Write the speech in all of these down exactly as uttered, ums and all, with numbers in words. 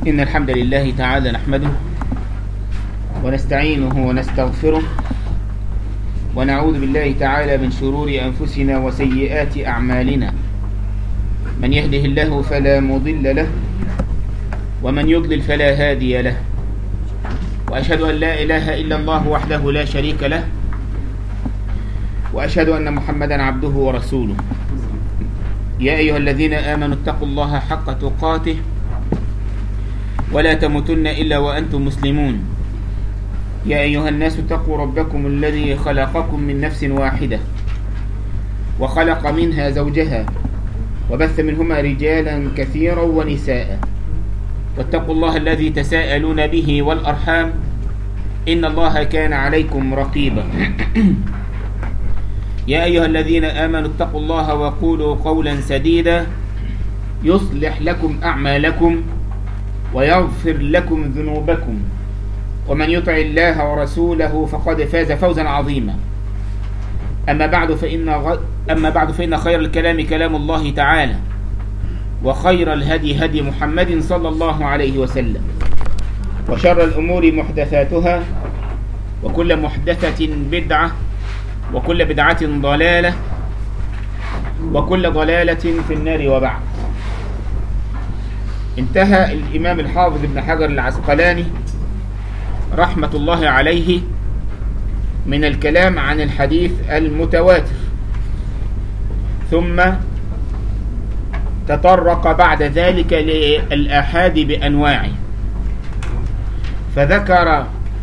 إن الحمد لله تعالى نحمده ونستعينه ونستغفره ونعوذ بالله تعالى من شرور أنفسنا وسيئات أعمالنا. من يهده الله فلا مضل له ومن يضلل فلا هادي له، وأشهد أن لا إله إلا الله وحده لا شريك له، وأشهد أن محمدا عبده ورسوله. يا أيها الذين آمنوا اتقوا الله حق تقاته ولا تموتن إلا وأنتم مسلمون. يا أيها الناس اتقوا ربكم الذي خلقكم من نفس واحدة وخلق منها زوجها وبث منهما رجالا كثيرا ونساء، واتقوا الله الذي تساءلون به والأرحام إن الله كان عليكم رقيبا. يا أيها الذين آمنوا اتقوا الله وقولوا قولا سديدا يصلح لكم أعمالكم ويغفر لكم ذنوبكم، ومن يطع الله ورسوله فقد فاز فوزا عظيما. أما بعد فإن غ... أما بعد فإن خير الكلام كلام الله تعالى، وخير الهدي هدي محمد صلى الله عليه وسلم، وشر الأمور محدثاتها، وكل محدثة بدعة، وكل بدعة ضلالة، وكل ضلالة في النار. وبعد، انتهى الإمام الحافظ ابن حجر العسقلاني رحمة الله عليه من الكلام عن الحديث المتواتر، ثم تطرق بعد ذلك للآحاد بأنواعه، فذكر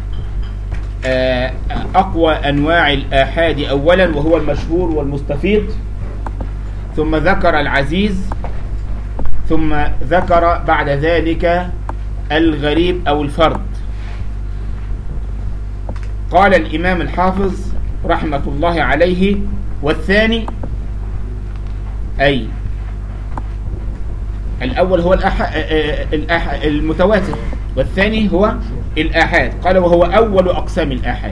أقوى أنواع الآحاد أولا وهو المشهور والمستفيض، ثم ذكر العزيز، ثم ذكر بعد ذلك الغريب أو الفرد. قال الإمام الحافظ رحمة الله عليه: والثاني، أي الأول هو الأح... المتواتر، والثاني هو الآحاد. قال: وهو أول أقسام الآحاد،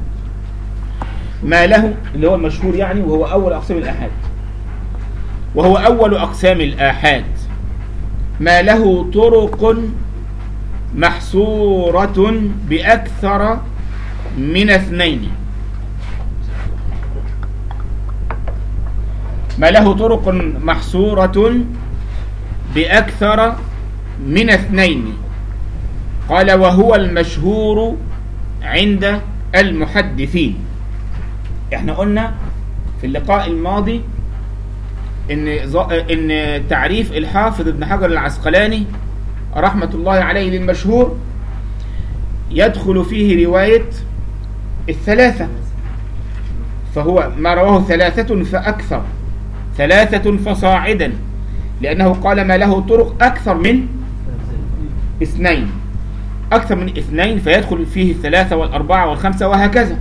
ما له اللي هو المشهور يعني، وهو أول أقسام الآحاد. وهو أول أقسام الآحاد ما له طرق محصورة بأكثر من اثنين. ما له طرق محصورة بأكثر من اثنين. قال: وهو المشهور عند المحدثين. احنا قلنا في اللقاء الماضي ان ان تعريف الحافظ ابن حجر العسقلاني رحمة الله عليه للمشهور يدخل فيه رواية الثلاثة، فهو ما رواه ثلاثة فأكثر، ثلاثة فصاعدا، لأنه قال ما له طرق أكثر من اثنين، أكثر من اثنين فيدخل فيه الثلاثة والأربعة والخمسة وهكذا.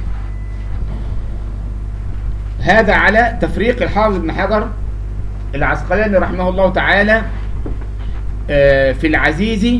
هذا على تفريق الحافظ ابن حجر العسقلاني رحمه الله تعالى في العزيز،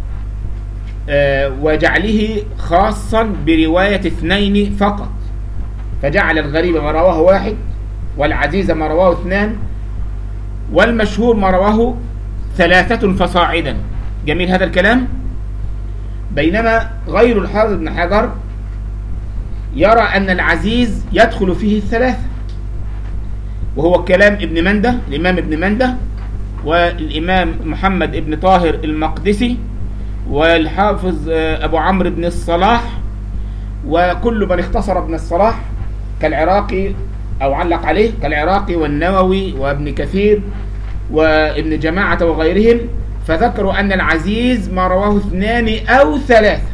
وجعله خاصا برواية اثنين فقط، فجعل الغريب ما رواه واحد، والعزيز ما رواه اثنان، والمشهور ما رواه ثلاثة فصاعدا. جميل هذا الكلام. بينما غير الحافظ ابن حجر يرى أن العزيز يدخل فيه الثلاثة، وهو كلام ابن منده، الإمام ابن منده، والإمام محمد ابن طاهر المقدسي، والحافظ أبو عمرو بن الصلاح، وكل من اختصر ابن الصلاح كالعراقي أو علق عليه كالعراقي والنووي وابن كثير وابن جماعة وغيرهم، فذكروا أن العزيز ما رواه اثنان أو ثلاثة.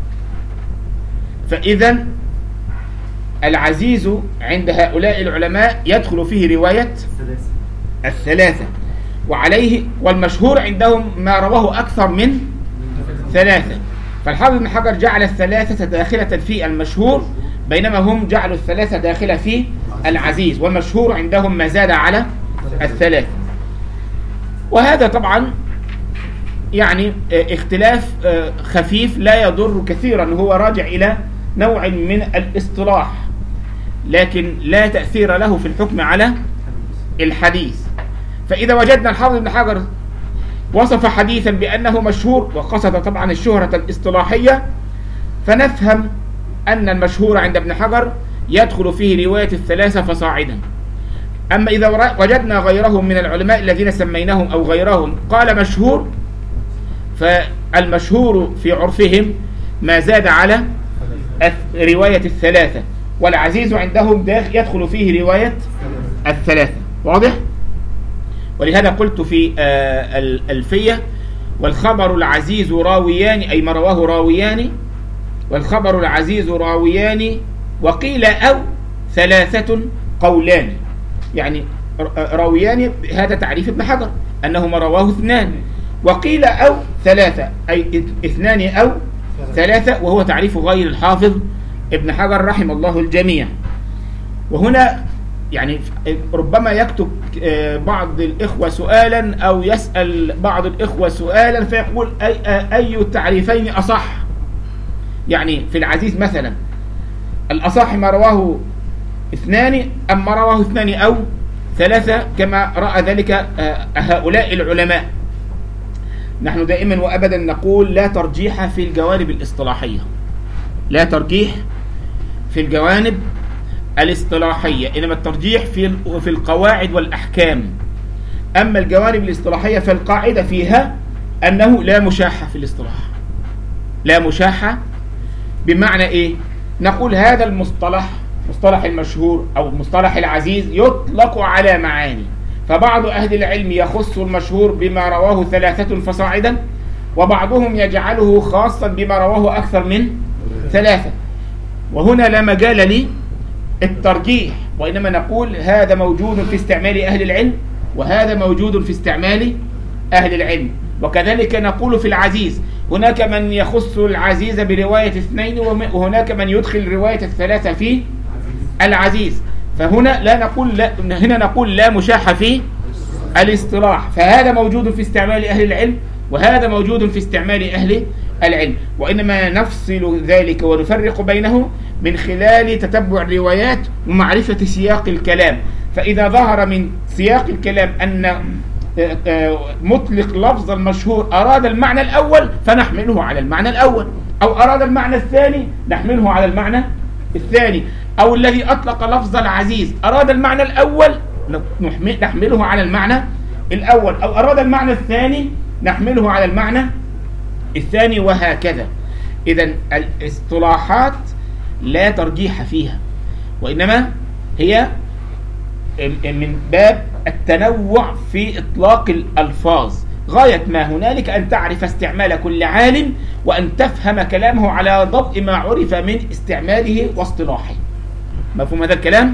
فإذا العزيز عند هؤلاء العلماء يدخل فيه رواية الثلاثة، وعليه والمشهور عندهم ما رواه أكثر من ثلاثة. فالحافظ ابن حجر جعل الثلاثة داخلة في المشهور، بينما هم جعلوا الثلاثة داخلة في العزيز، والمشهور عندهم ما زاد على الثلاثة. وهذا طبعا يعني اختلاف خفيف لا يضر كثيرا، هو راجع إلى نوع من الاصطلاح، لكن لا تأثير له في الحكم على الحديث. فإذا وجدنا الحافظ ابن حجر وصف حديثا بأنه مشهور وقصد طبعا الشهرة الاصطلاحية، فنفهم أن المشهور عند ابن حجر يدخل فيه رواية الثلاثة فصاعدا. أما إذا وجدنا غيرهم من العلماء الذين سميناهم أو غيرهم قال مشهور، فالمشهور في عرفهم ما زاد على رواية الثلاثة، والعزيز عندهم يدخل فيه رواية الثلاثة. واضح؟ ولهذا قلت في الألفية: والخبر العزيز راويان، أي ما رواه راويان، والخبر العزيز راويان، وقيل أو ثلاثة قولان. يعني راويان هذا تعريف ابن حجر أنه ما رواه اثنان، وقيل أو ثلاثة أي اثنان أو ثلاثة، وهو تعريف غير الحافظ ابن حجر رحم الله الجميع. وهنا يعني ربما يكتب بعض الإخوة سؤالا أو يسأل بعض الإخوة سؤالا فيقول أي, أي التعريفين أصح؟ يعني في العزيز مثلا الأصح ما رواه اثنان أم ما رواه اثنان أو ثلاثة كما رأى ذلك هؤلاء العلماء؟ نحن دائما وأبدا نقول لا ترجيح في الجوانب الاصطلاحية، لا ترجيح في الجوانب الاصطلاحية، إنما الترجيح في في القواعد والأحكام. أما الجوانب الاصطلاحية فالقاعدة فيها أنه لا مشاحة في الاصطلاح. لا مشاحة بمعنى إيه؟ نقول هذا المصطلح مصطلح المشهور أو مصطلح العزيز يطلق على معاني، فبعض أهل العلم يخص المشهور بما رواه ثلاثة فصاعدا، وبعضهم يجعله خاصا بما رواه أكثر من ثلاثة. وهنا لا مجال لي الترجيح، وإنما نقول هذا موجود في استعمال أهل العلم وهذا موجود في استعمال أهل العلم. وكذلك نقول في العزيز هناك من يخص العزيز برواية اثنين وهناك من يدخل رواية الثلاثة في العزيز. فهنا لا نقول لا هنا نقول لا مشاحة في الاصطلاح، فهذا موجود في استعمال أهل العلم وهذا موجود في استعمال أهل العلم، وإنما نفصل ذلك ونفرق بينه من خلال تتبع الروايات ومعرفة سياق الكلام. فإذا ظهر من سياق الكلام أن مطلق لفظ المشهور أراد المعنى الأول فنحمله على المعنى الأول، أو أراد المعنى الثاني نحمله على المعنى الثاني، أو الذي أطلق لفظ العزيز أراد المعنى الأول نحمله على المعنى الأول، أو أراد المعنى الثاني نحمله على المعنى الثاني، وهكذا. إذن الاصطلاحات لا ترجيح فيها، وإنما هي من باب التنوع في إطلاق الألفاظ. غاية ما هنالك أن تعرف استعمال كل عالم وأن تفهم كلامه على ضوء ما عرف من استعماله واصطلاحه. مفهوم هذا الكلام؟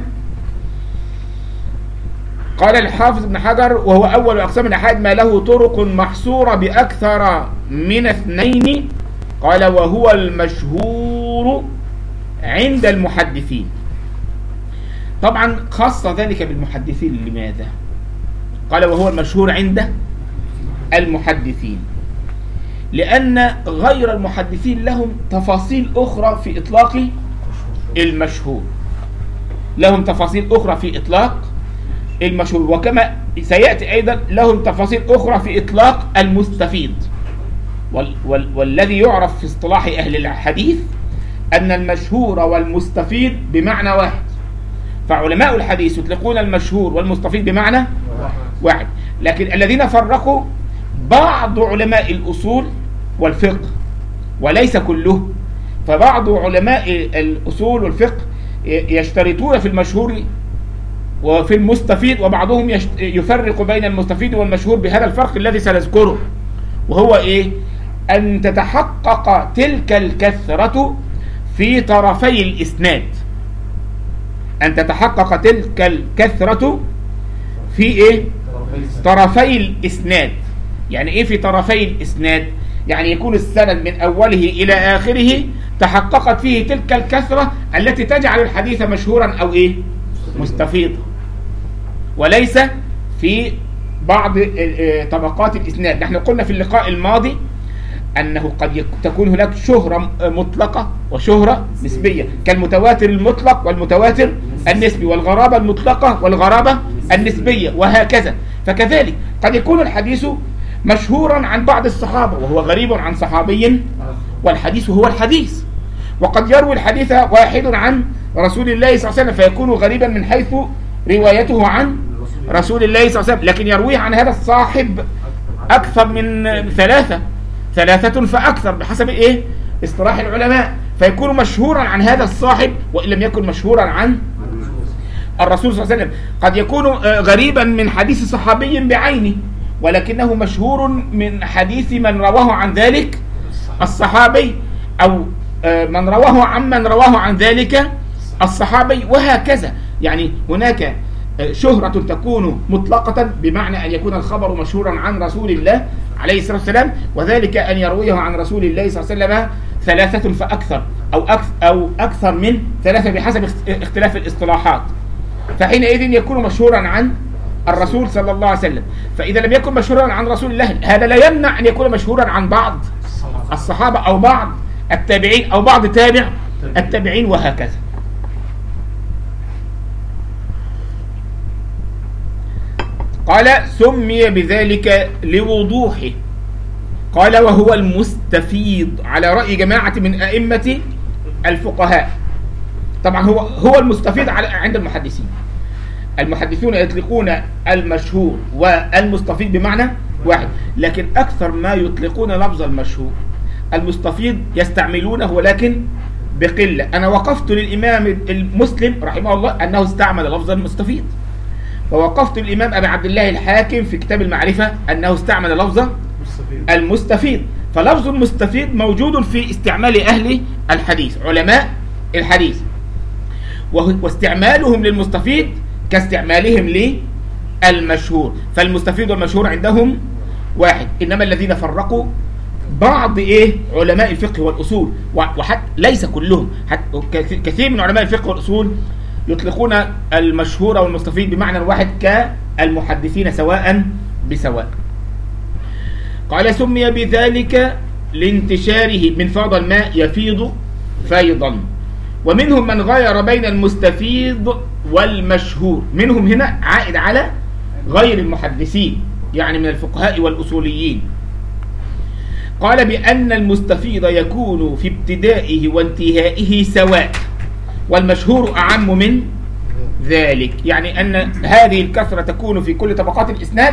قال الحافظ ابن حجر: وهو أول أقسام الأحاد ما له طرق محصورة بأكثر من اثنين. قال: وهو المشهور عند المحدثين. طبعا خاص ذلك بالمحدثين. لماذا؟ قال: وهو المشهور عند المحدثين لأن غير المحدثين لهم تفاصيل أخرى في إطلاق المشهور، لهم تفاصيل أخرى في إطلاق المشهور، وكما سيأتي أيضا لهم تفاصيل أخرى في إطلاق المستفيض. وال وال والذي يعرف في اصطلاح أهل الحديث أن المشهور والمستفيض بمعنى واحد، فعلماء الحديث يطلقون المشهور والمستفيض بمعنى واحد. لكن الذين فرقوا بعض علماء الأصول والفقه وليس كله، فبعض علماء الأصول والفقه يشترطون في المشهور وفي المستفيض، وبعضهم يفرق بين المستفيض والمشهور بهذا الفرق الذي سنذكره، وهو إيه؟ أن تتحقق تلك الكثرة في طرفي الإسناد، أن تتحقق تلك الكثرة في إيه؟ طرفي الإسناد. يعني إيه في طرفي الإسناد؟ يعني يكون السند من أوله إلى آخره تحققت فيه تلك الكثرة التي تجعل الحديث مشهورا أو إيه؟ مستفيضا، وليس في بعض طبقات الإسناد. نحن قلنا في اللقاء الماضي أنه قد تكون هناك شهرة مطلقة وشهرة نسبية، كالمتواتر المطلق والمتواتر النسبي، والغرابة المطلقة والغرابة النسبية، وهكذا. فكذلك قد يكون الحديث مشهورا عن بعض الصحابة وهو غريب عن صحابي، والحديث هو الحديث. وقد يروي الحديث واحد عن رسول الله صلى الله عليه وسلم فيكون غريبا من حيث روايته عن رسول الله صلى الله عليه وسلم، لكن يرويه عن هذا الصاحب أكثر من ثلاثة ثلاثة فأكثر بحسب إيه اصطلاح العلماء، فيكون مشهورا عن هذا الصاحب وإن لم يكن مشهورا عن الرسول صلى الله عليه وسلم. قد يكون غريبا من حديث صحابي بعينه ولكنه مشهور من حديث من رواه عن ذلك الصحابي، أو من رواه عن من رواه عن ذلك الصحابي، وهكذا. يعني هناك شهرة تكون مطلقة بمعنى أن يكون الخبر مشهورا عن رسول الله عليه الصلاة والسلام، وذلك أن يرويه عن رسول الله صلى الله عليه وسلم ثلاثة فأكثر أو أكثر, أو أكثر من ثلاثة بحسب اختلاف الاصطلاحات، فحينئذ يكون مشهورا عن الرسول صلى الله عليه وسلم. فإذا لم يكن مشهورا عن رسول الله هذا لا يمنع أن يكون مشهورا عن بعض الصحابة أو بعض التابعين أو بعض تابع التابعين وهكذا. قال سمي بذلك لوضوحه. قال وهو المستفيض على رأي جماعة من أئمة الفقهاء. طبعا هو هو المستفيض على عند المحدثين. المحدثون يطلقون المشهور والمستفيض بمعنى واحد، لكن أكثر ما يطلقون لفظ المشهور. المستفيض يستعملونه ولكن بقلة. أنا وقفت للإمام المسلم رحمه الله أنه استعمل لفظ المستفيض، ووقفت الإمام أبي عبد الله الحاكم في كتاب المعرفة أنه استعمل لفظ المستفيض. فلفظ المستفيض موجود في استعمال أهل الحديث علماء الحديث، واستعمالهم للمستفيض كاستعمالهم للمشهور. فالمستفيض والمشهور عندهم واحد، إنما الذين فرقوا بعض إيه علماء الفقه والأصول، وحتى ليس كلهم، حتى كثير من علماء الفقه والأصول يطلقون المشهور والمستفيض بمعنى واحد كالمحدثين سواء بسواء. قال سمي بذلك لانتشاره من فاض الماء يفيض فيضا. ومنهم من غير بين المستفيض والمشهور، منهم هنا عائد على غير المحدثين يعني من الفقهاء والأصوليين. قال بأن المستفيض يكون في ابتدائه وانتهائه سواء، والمشهور أعم من ذلك، يعني أن هذه الكثرة تكون في كل طبقات الإسناد،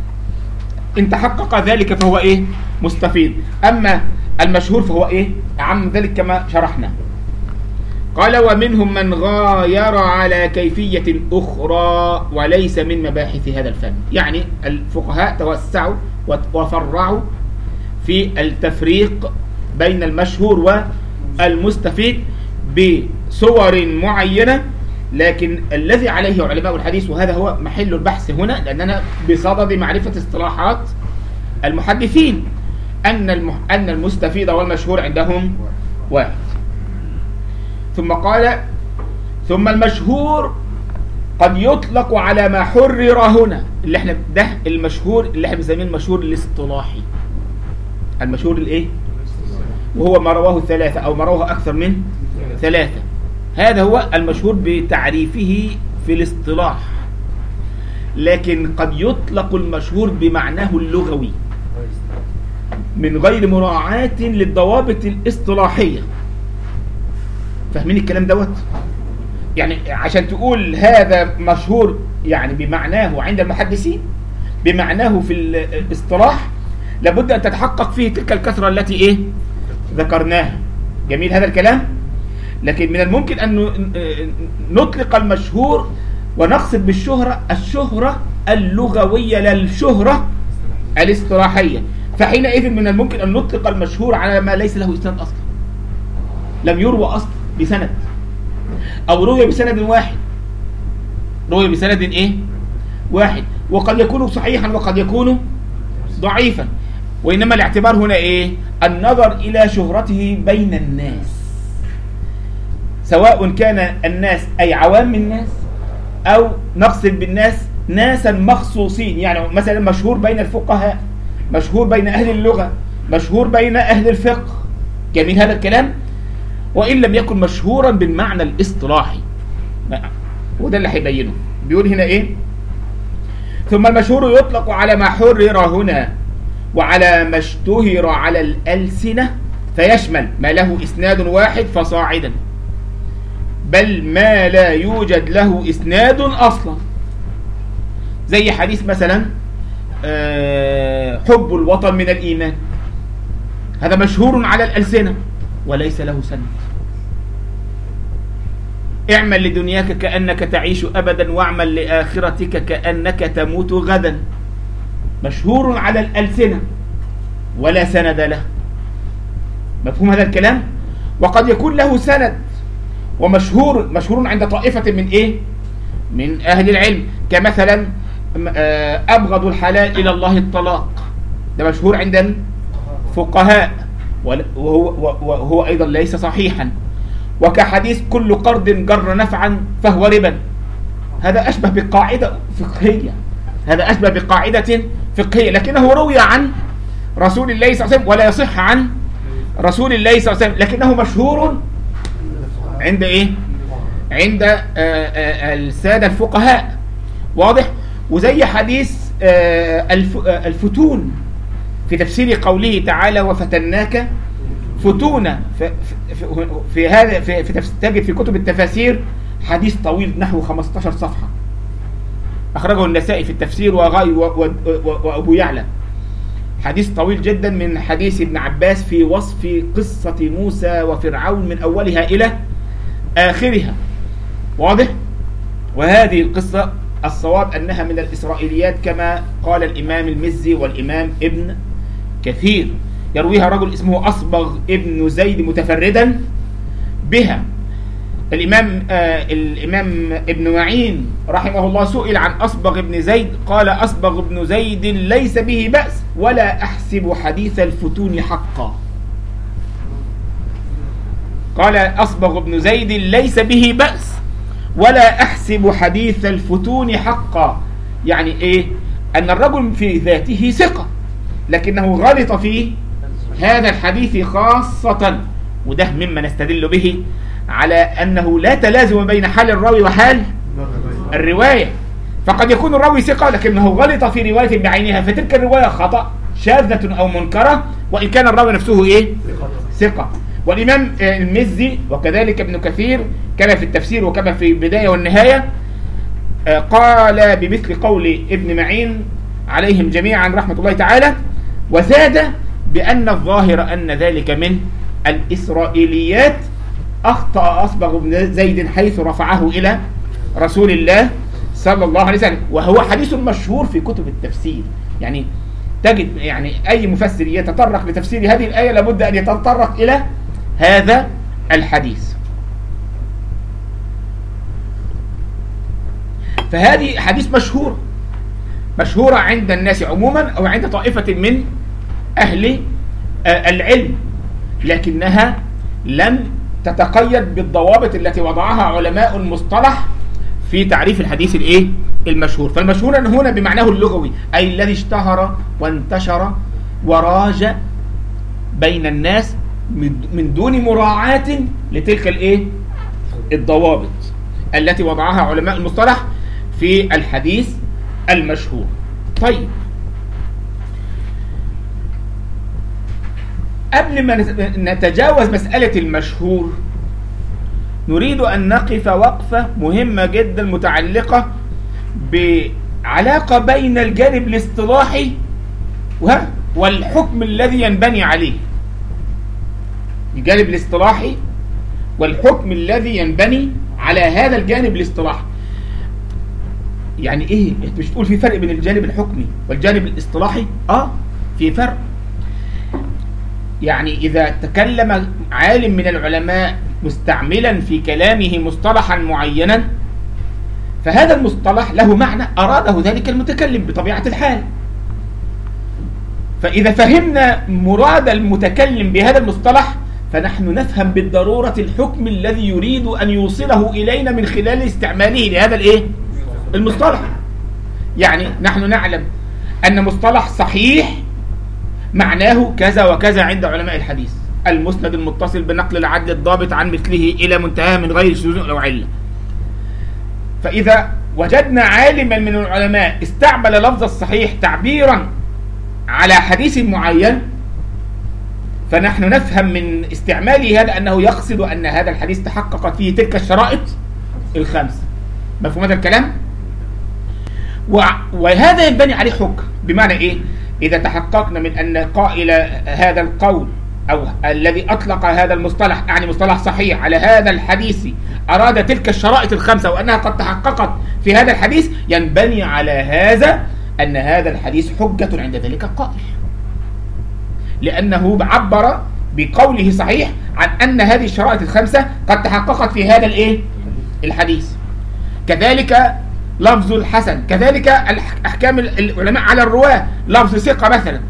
إن تحقق ذلك فهو إيه مستفيض، أما المشهور فهو إيه أعم ذلك كما شرحنا. قال ومنهم من غاير على كيفية أخرى وليس من مباحث هذا الفن، يعني الفقهاء توسعوا وفرعوا في التفريق بين المشهور والمستفيد بصور معينة، لكن الذي عليه علماء الحديث وهذا هو محل البحث هنا لأننا بصدد معرفة اصطلاحات المحدثين أن المح... أن المستفيد والمشهور عندهم واحد. ثم قال ثم المشهور قد يطلق على ما حرر هنا، اللي احنا ده المشهور اللي احنا بنسميه المشهور الاصطلاحي، المشهور الايه وهو ما رواه ثلاثة أو ما رواه أكثر من ثلاثة، هذا هو المشهور بتعريفه في الاصطلاح. لكن قد يطلق المشهور بمعناه اللغوي من غير مراعاة للضوابط الاصطلاحية. فاهمين الكلام دوت؟ يعني عشان تقول هذا مشهور يعني بمعناه عند المحدثين بمعناه في الاصطلاح لابد أن تتحقق فيه تلك الكثرة التي إيه ذكرناها. جميل هذا الكلام. لكن من الممكن أن نطلق المشهور ونقصد بالشهرة الشهرة اللغوية لا الشهرة الاصطلاحية، فحينئذ من الممكن أن نطلق المشهور على ما ليس له إسناد أصلا، لم يروى أصلا بسند، أو روي بسند واحد روي بسند إيه واحد، وقد يكون صحيحا وقد يكون ضعيفا، وإنما الاعتبار هنا إيه النظر إلى شهرته بين الناس، سواء كان الناس أي عوام الناس أو نقصد بالناس ناسا مخصوصين، يعني مثلا مشهور بين الفقهاء، مشهور بين أهل اللغة، مشهور بين أهل الفقه. جميل هذا الكلام. وإن لم يكن مشهورا بالمعنى الاصطلاحي، وده اللي هيبينه. بيقول هنا إيه ثم المشهور يطلق على ما حرر هنا وعلى ما اشتهر على الألسنة، فيشمل ما له إسناد واحد فصاعدا، بل ما لا يوجد له إسناد أصلا. زي حديث مثلا حب الوطن من الإيمان، هذا مشهور على الألسنة وليس له سند. اعمل لدنياك كأنك تعيش أبدا، واعمل لآخرتك كأنك تموت غدا، مشهور على الألسنة ولا سند له. مفهوم هذا الكلام؟ وقد يكون له سند ومشهور مشهور عند طائفة من إيه؟ من أهل العلم، كمثلا أبغض الحلال إلى الله الطلاق، ده مشهور عند الفقهاء وهو, وهو أيضا ليس صحيحا. وكحديث كل قرض جر نفعا فهو ربا، هذا أشبه بقاعدة فقهية، هذا أشبه بقاعدة فقهية، لكنه روي عن رسول الله صلى الله عليه وسلم ولا يصح عن رسول الله صلى الله عليه وسلم، لكنه مشهور عند إيه؟ عند آآ آآ السادة الفقهاء، واضح؟ وزي حديث الفتون في تفسير قوله تعالى وفتناك فتونا، في, في, في هذا في, في تجد في كتب التفاسير حديث طويل نحو خمسة عشر صفحة، أخرجه النسائي في التفسير وغاي وأبو يعلى، حديث طويل جدا من حديث ابن عباس في وصف قصة موسى وفرعون من أولها إلى آخرها، واضح؟ وهذه القصة الصواب أنها من الإسرائيليات كما قال الإمام المزي والإمام ابن كثير، يرويها رجل اسمه أصبغ ابن زيد متفردا بها. الإمام آه الإمام ابن معين رحمه الله سئل عن أصبغ ابن زيد، قال أصبغ ابن زيد ليس به بأس ولا أحسب حديث الفتون حقا. قال أصبغ ابن زيد ليس به بأس ولا أحسب حديث الفتون حقا، يعني إيه؟ أن الرجل في ذاته ثقة لكنه غلط في هذا الحديث خاصة، وده مما نستدل به على أنه لا تلازم بين حال الراوي وحال الرواية، فقد يكون الراوي ثقة لكنه غلط في رواية بعينها، فتلك الرواية خطأ شاذة أو منكرة وإن كان الراوي نفسه إيه؟ ثقة. والإمام المزي وكذلك ابن كثير كما في التفسير وكما في البداية والنهاية قال بمثل قول ابن معين عليهم جميعا رحمة الله تعالى، وزاد بأن الظاهر أن ذلك من الإسرائيليات، أخطأ أصبغ بن زيد حيث رفعه إلى رسول الله صلى الله عليه وسلم، وهو حديث مشهور في كتب التفسير. يعني تجد يعني أي مفسر يتطرق لتفسير هذه الآية لابد أن يتطرق إلى هذا الحديث. فهذه حديث مشهور مشهورة عند الناس عموما أو عند طائفة من أهل العلم، لكنها لم تتقيد بالضوابط التي وضعها علماء المصطلح في تعريف الحديث الايه المشهور. فالمشهور هنا بمعناه اللغوي أي الذي اشتهر وانتشر وراج بين الناس من دون مراعاة لتلك الايه الضوابط التي وضعها علماء المصطلح في الحديث المشهور. طيب، قبل ما نتجاوز مسألة المشهور نريد أن نقف وقفة مهمة جدا متعلقة بعلاقة بين الجانب الاصطلاحي والحكم الذي ينبني عليه. الجانب الاصطلاحي والحكم الذي ينبني على هذا الجانب الاصطلاحي. يعني ايه؟ انت مش تقول في فرق بين الجانب الحكمي والجانب الاصطلاحي؟ اه في فرق. يعني إذا تكلم عالم من العلماء مستعملا في كلامه مصطلحا معينا فهذا المصطلح له معنى أراده ذلك المتكلم بطبيعة الحال. فإذا فهمنا مراد المتكلم بهذا المصطلح فنحن نفهم بالضرورة الحكم الذي يريد أن يوصله إلينا من خلال استعماله لهذا الإيه؟ المصطلح. يعني نحن نعلم أن مصطلح صحيح معناه كذا وكذا عند علماء الحديث، المسند المتصل بنقل العدل الضابط عن مثله إلى منتهى من غير شذوذ أو علة. فإذا وجدنا عالما من العلماء استعمل لفظ الصحيح تعبيرا على حديث معين، فنحن نفهم من استعماله هذا أنه يقصد أن هذا الحديث تحققت فيه تلك الشرائط الخمس. مفهوم هذا الكلام؟ وهذا ينبني عليه حكم. بمعنى إيه؟ إذا تحققنا من أن قائل هذا القول أو الذي أطلق هذا المصطلح، يعني مصطلح صحيح على هذا الحديث، أراد تلك الشرائط الخمسة وأنها قد تحققت في هذا الحديث، ينبني على هذا أن هذا الحديث حجة عند ذلك القائل، لأنه عبر بقوله صحيح عن أن هذه الشرائط الخمسة قد تحققت في هذا الإيه؟ الحديث. كذلك لفظ الحسن، كذلك أحكام العلماء على الرواة، لفظ ثقة مثلا،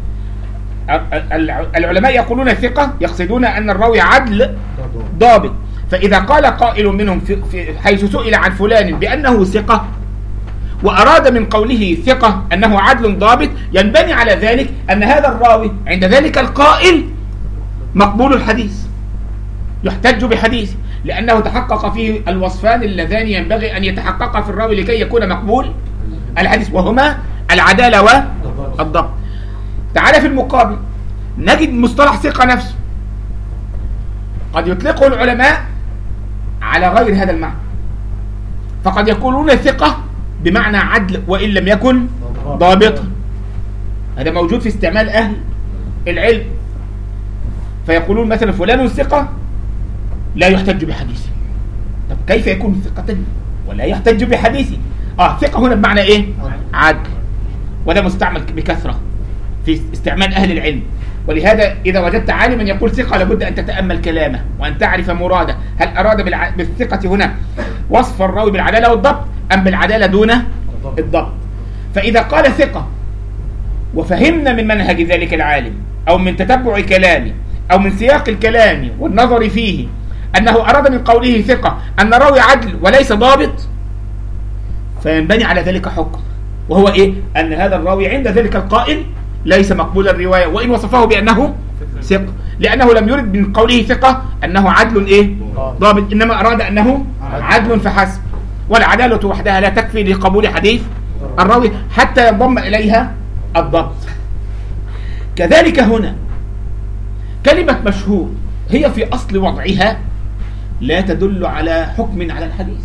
العلماء يقولون ثقة يقصدون أن الراوي عدل ضابط، فإذا قال قائل منهم في حيث سئل عن فلان بأنه ثقة وأراد من قوله ثقة أنه عدل ضابط، ينبني على ذلك أن هذا الراوي عند ذلك القائل مقبول الحديث، يحتج بحديث، لأنه تحقق فيه الوصفان اللذان ينبغي أن يتحقق في الراوي لكي يكون مقبول الحديث، وهما العدالة والضبط. تعالى في المقابل نجد مصطلح ثقة نفسه قد يطلقه العلماء على غير هذا المعنى، فقد يقولون ثقة بمعنى عدل وإن لم يكن ضابطا. هذا موجود في استعمال أهل العلم، فيقولون مثلا فلان ثقة لا يحتج بحديثه. طب كيف يكون ثقة ولا يحتج بحديثه؟ آه ثقة هنا بمعنى إيه؟ عدل، وده مستعمل بكثرة في استعمال أهل العلم. ولهذا إذا وجدت عالما يقول ثقة لابد أن تتأمل كلامه وأن تعرف مراده، هل أراد بالع... بالثقة هنا وصف الراوي بالعدالة والضبط أم بالعدالة دون الضبط؟ فإذا قال ثقة وفهمنا من منهج ذلك العالم أو من تتبع كلامه أو من سياق الكلام والنظر فيه أنه أراد من قوله ثقة أن راوي عدل وليس ضابط، فينبني على ذلك حكم، وهو إيه؟ أن هذا الراوي عند ذلك القائل ليس مقبول الرواية وإن وصفه بأنه ثقة، لأنه لم يرد من قوله ثقة أنه عدل إيه؟ ضابط، إنما أراد أنه عدل فحسب. والعدالة وحدها لا تكفي لقبول حديث الراوي حتى ينضم إليها الضبط. كذلك هنا كلمة مشهور هي في أصل وضعها لا تدل على حكم على الحديث.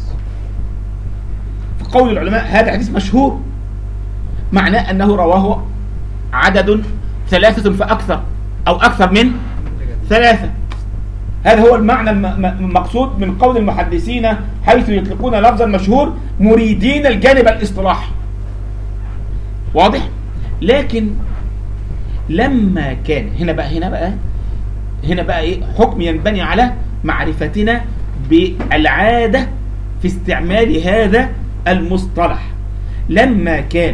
فقول العلماء هذا حديث مشهور معناه أنه رواه عدد ثلاثة فأكثر أو أكثر من ثلاثة. هذا هو المعنى المقصود من قول المحدثين حيث يطلقون لفظ المشهور مريدين الجانب الاصطلاحي. واضح؟ لكن لما كان هنا بقى هنا بقى هنا بقى إيه؟ حكم ينبني على معرفتنا بالعادة في استعمال هذا المصطلح. لما كان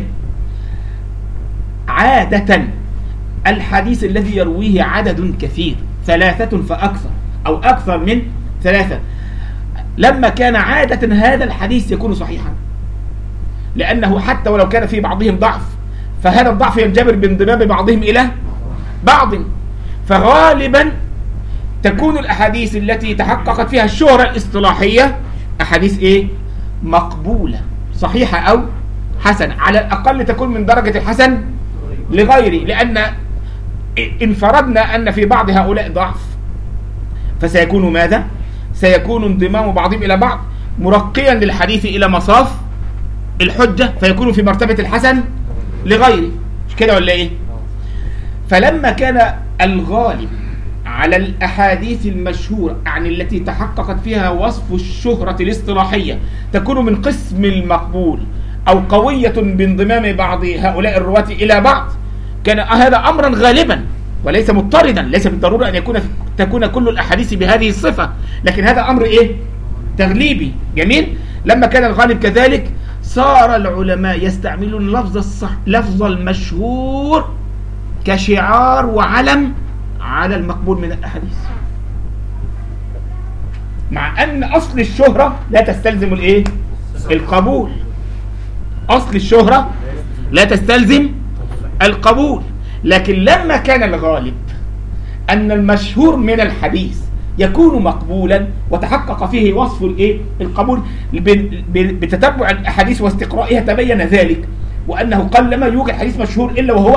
عادة الحديث الذي يرويه عدد كثير ثلاثة فأكثر أو أكثر من ثلاثة، لما كان عادة هذا الحديث يكون صحيحا، لأنه حتى ولو كان في بعضهم ضعف فهذا الضعف ينجبر بانضمام بعضهم إلى بعض. فغالبا تكون الأحاديث التي تحققت فيها الشهرة الاصطلاحية أحاديث إيه؟ مقبولة، صحيحة أو حسن، على الأقل تكون من درجة الحسن لغيره، لأن إن فرضنا أن في بعض هؤلاء ضعف فسيكون ماذا؟ سيكون انضمام بعضهم إلى بعض مرقيا للحديث إلى مصاف الحجة، فيكون في مرتبة الحسن لغيره، مش كده ولا إيه؟ فلما كان الغالب على الأحاديث المشهورة يعني التي تحققت فيها وصف الشهرة الاصطلاحية تكون من قسم المقبول أو قوية بانضمام بعض هؤلاء الرواة إلى بعض، كان هذا أمرا غالبا وليس مضطردا، ليس بالضرورة أن يكون تكون كل الأحاديث بهذه الصفة، لكن هذا أمر إيه؟ تغليبي. جميل. لما كان الغالب كذلك صار العلماء يستعملون لفظ الصح لفظ المشهور كشعار وعلم على المقبول من الأحاديث، مع أن أصل الشهرة لا تستلزم الإيه؟ القبول. أصل الشهرة لا تستلزم القبول، لكن لما كان الغالب أن المشهور من الحديث يكون مقبولا وتحقق فيه وصف الإيه؟ القبول بتتبع الأحاديث واستقرائها تبين ذلك، وأنه قلما يوجد حديث مشهور إلا وهو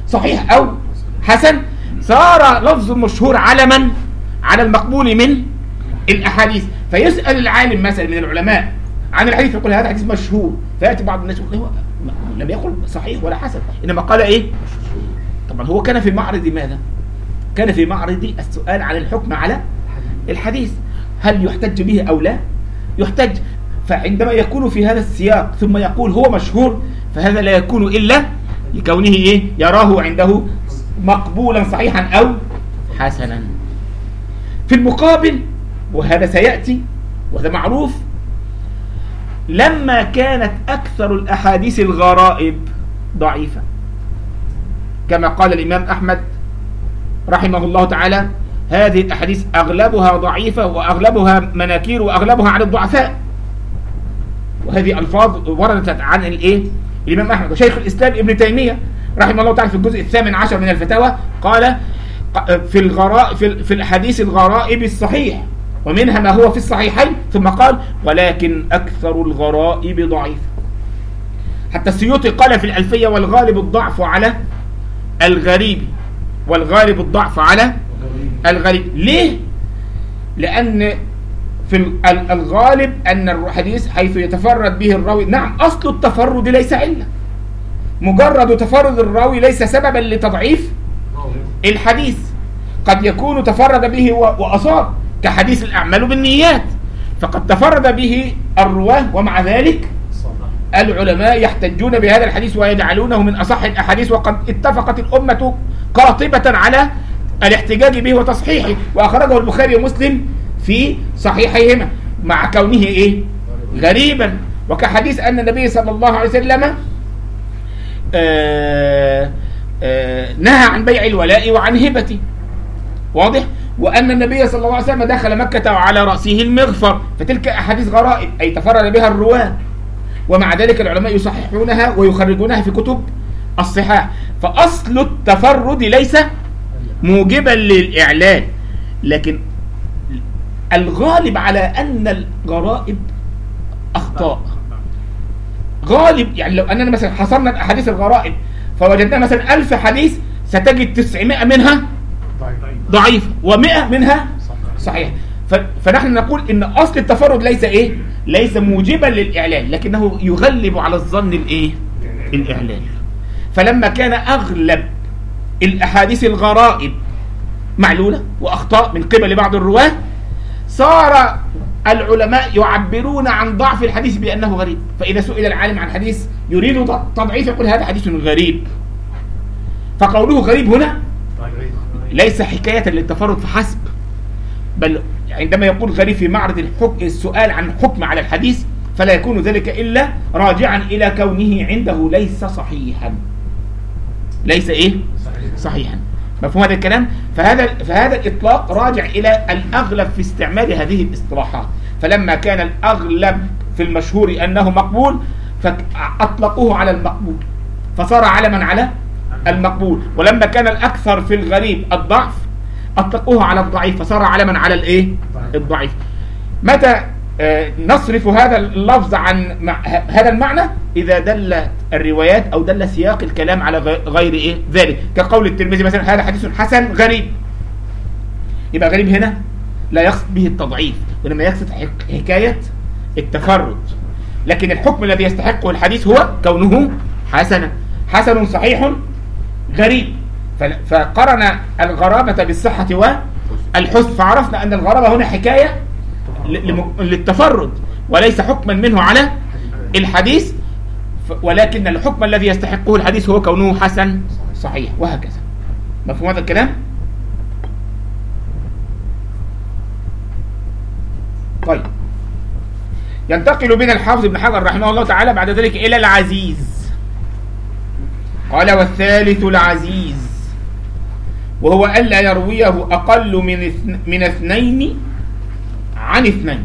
صحيح أو حسن، صار لفظ المشهور على من؟ على المقبول من الأحاديث. فيسأل العالم مثلا من العلماء عن الحديث يقول هذا حديث مشهور، فيأتي بعض الناس يقول هو لم يقل صحيح ولا حسن، إنما قال إيه؟ طبعا هو كان في معرض ماذا؟ كان في معرض السؤال عن الحكم على الحديث، هل يحتج به أو لا؟ يحتج. فعندما يكون في هذا السياق ثم يقول هو مشهور، فهذا لا يكون إلا لكونه إيه؟ يراه عنده مقبولا صحيحا أو حسنا. في المقابل، وهذا سيأتي وهذا معروف، لما كانت أكثر الأحاديث الغرائب ضعيفة، كما قال الإمام أحمد رحمه الله تعالى هذه الأحاديث أغلبها ضعيفة وأغلبها مناكير وأغلبها عن الضعفاء، وهذه ألفاظ وردت عن الإيه؟ الإمام أحمد. وشيخ الإسلام ابن تيمية رحمه الله تعالى في الجزء الثامن عشر من الفتاوى قال في الغراء في, في الحديث الغرائب الصحيح ومنها ما هو في الصحيحين، ثم قال ولكن أكثر الغرائب ضعيفة. حتى السيوطي قال في الألفية والغالب الضعف على الغريب، والغالب الضعف على الغريب. ليه؟ لأن في الغالب أن الحديث حيث يتفرد به الراوي، نعم أصل التفرد ليس علة، مجرد تفرد الراوي ليس سببا لتضعيف الحديث، قد يكون تفرد به وأصاب كحديث الأعمال بالنيات، فقد تفرد به الرواه ومع ذلك العلماء يحتجون بهذا الحديث ويجعلونه من أصح الأحاديث، وقد اتفقت الأمة قاطبة على الاحتجاج به وتصحيحه، وأخرجه البخاري ومسلم في صحيحيهما مع كونه إيه؟ غريبا. وكحديث أن النبي صلى الله عليه وسلم آآ آآ نهى عن بيع الولاء وعن هبته، واضح؟ وأن النبي صلى الله عليه وسلم دخل مكة وعلى رأسه المغفر، فتلك أحاديث غرائب أي تفرد بها الرواة، ومع ذلك العلماء يصححونها ويخرجونها في كتب الصحاح. فأصل التفرد ليس موجبا للإعلان، لكن الغالب على أن الغرائب أخطاء غالب. يعني لو أننا مثلا حصرنا الأحاديث الغرائب فوجدنا مثلا ألف حديث، ستجد تسعمائة منها ضعيف ومئة منها صحيح. فنحن نقول إن أصل التفرد ليس إيه؟ ليس موجبا للإعلان، لكنه يغلب على الظن الإيه؟ الإعلان. فلما كان أغلب الأحاديث الغرائب معلولة وأخطاء من قبل بعض الرواة، صار العلماء يعبرون عن ضعف الحديث بأنه غريب. فإذا سئل العالم عن حديث يريد تضعيف يقول هذا حديث غريب. فقوله غريب هنا ليس حكاية للتفرد فحسب، بل عندما يقول غريب في معرض الحكم السؤال عن حكم على الحديث، فلا يكون ذلك إلا راجعا إلى كونه عنده ليس صحيحا، ليس إيه؟ صحيحا. مفهوم هذا الكلام؟ فهذا فهذا الإطلاق راجع إلى الأغلب في استعمال هذه الاصطلاحات. فلما كان الأغلب في المشهور أنه مقبول فأطلقوه على المقبول، فصار علما على المقبول. ولما كان الأكثر في الغريب الضعف أطلقوه على الضعيف، فصار علما على الإيه؟ الضعيف. متى آه نصرف هذا اللفظ عن هذا المعنى؟ إذا دل الروايات أو دل سياق الكلام على غير إيه؟ ذلك، كقول الترمذي مثلا هذا حديث حسن غريب، يبقى غريب هنا لا يقصد به التضعيف، وإنما يقصد حكاية التفرد. لكن الحكم الذي يستحقه الحديث هو كونه حسنا، حسن صحيح غريب. فقرن الغرابة بالصحة والحسن، فعرفنا أن الغرابة هنا حكاية للتفرد وليس حكما منه على الحديث، ولكن الحكم الذي يستحقه الحديث هو كونه حسن صحيح، وهكذا. مفهوم هذا الكلام؟ طيب، ينتقل بنا الحافظ ابن حجر رحمه الله تعالى بعد ذلك إلى العزيز. قال والثالث العزيز، وهو ألا يرويه أقل من من اثنين عن اثنين،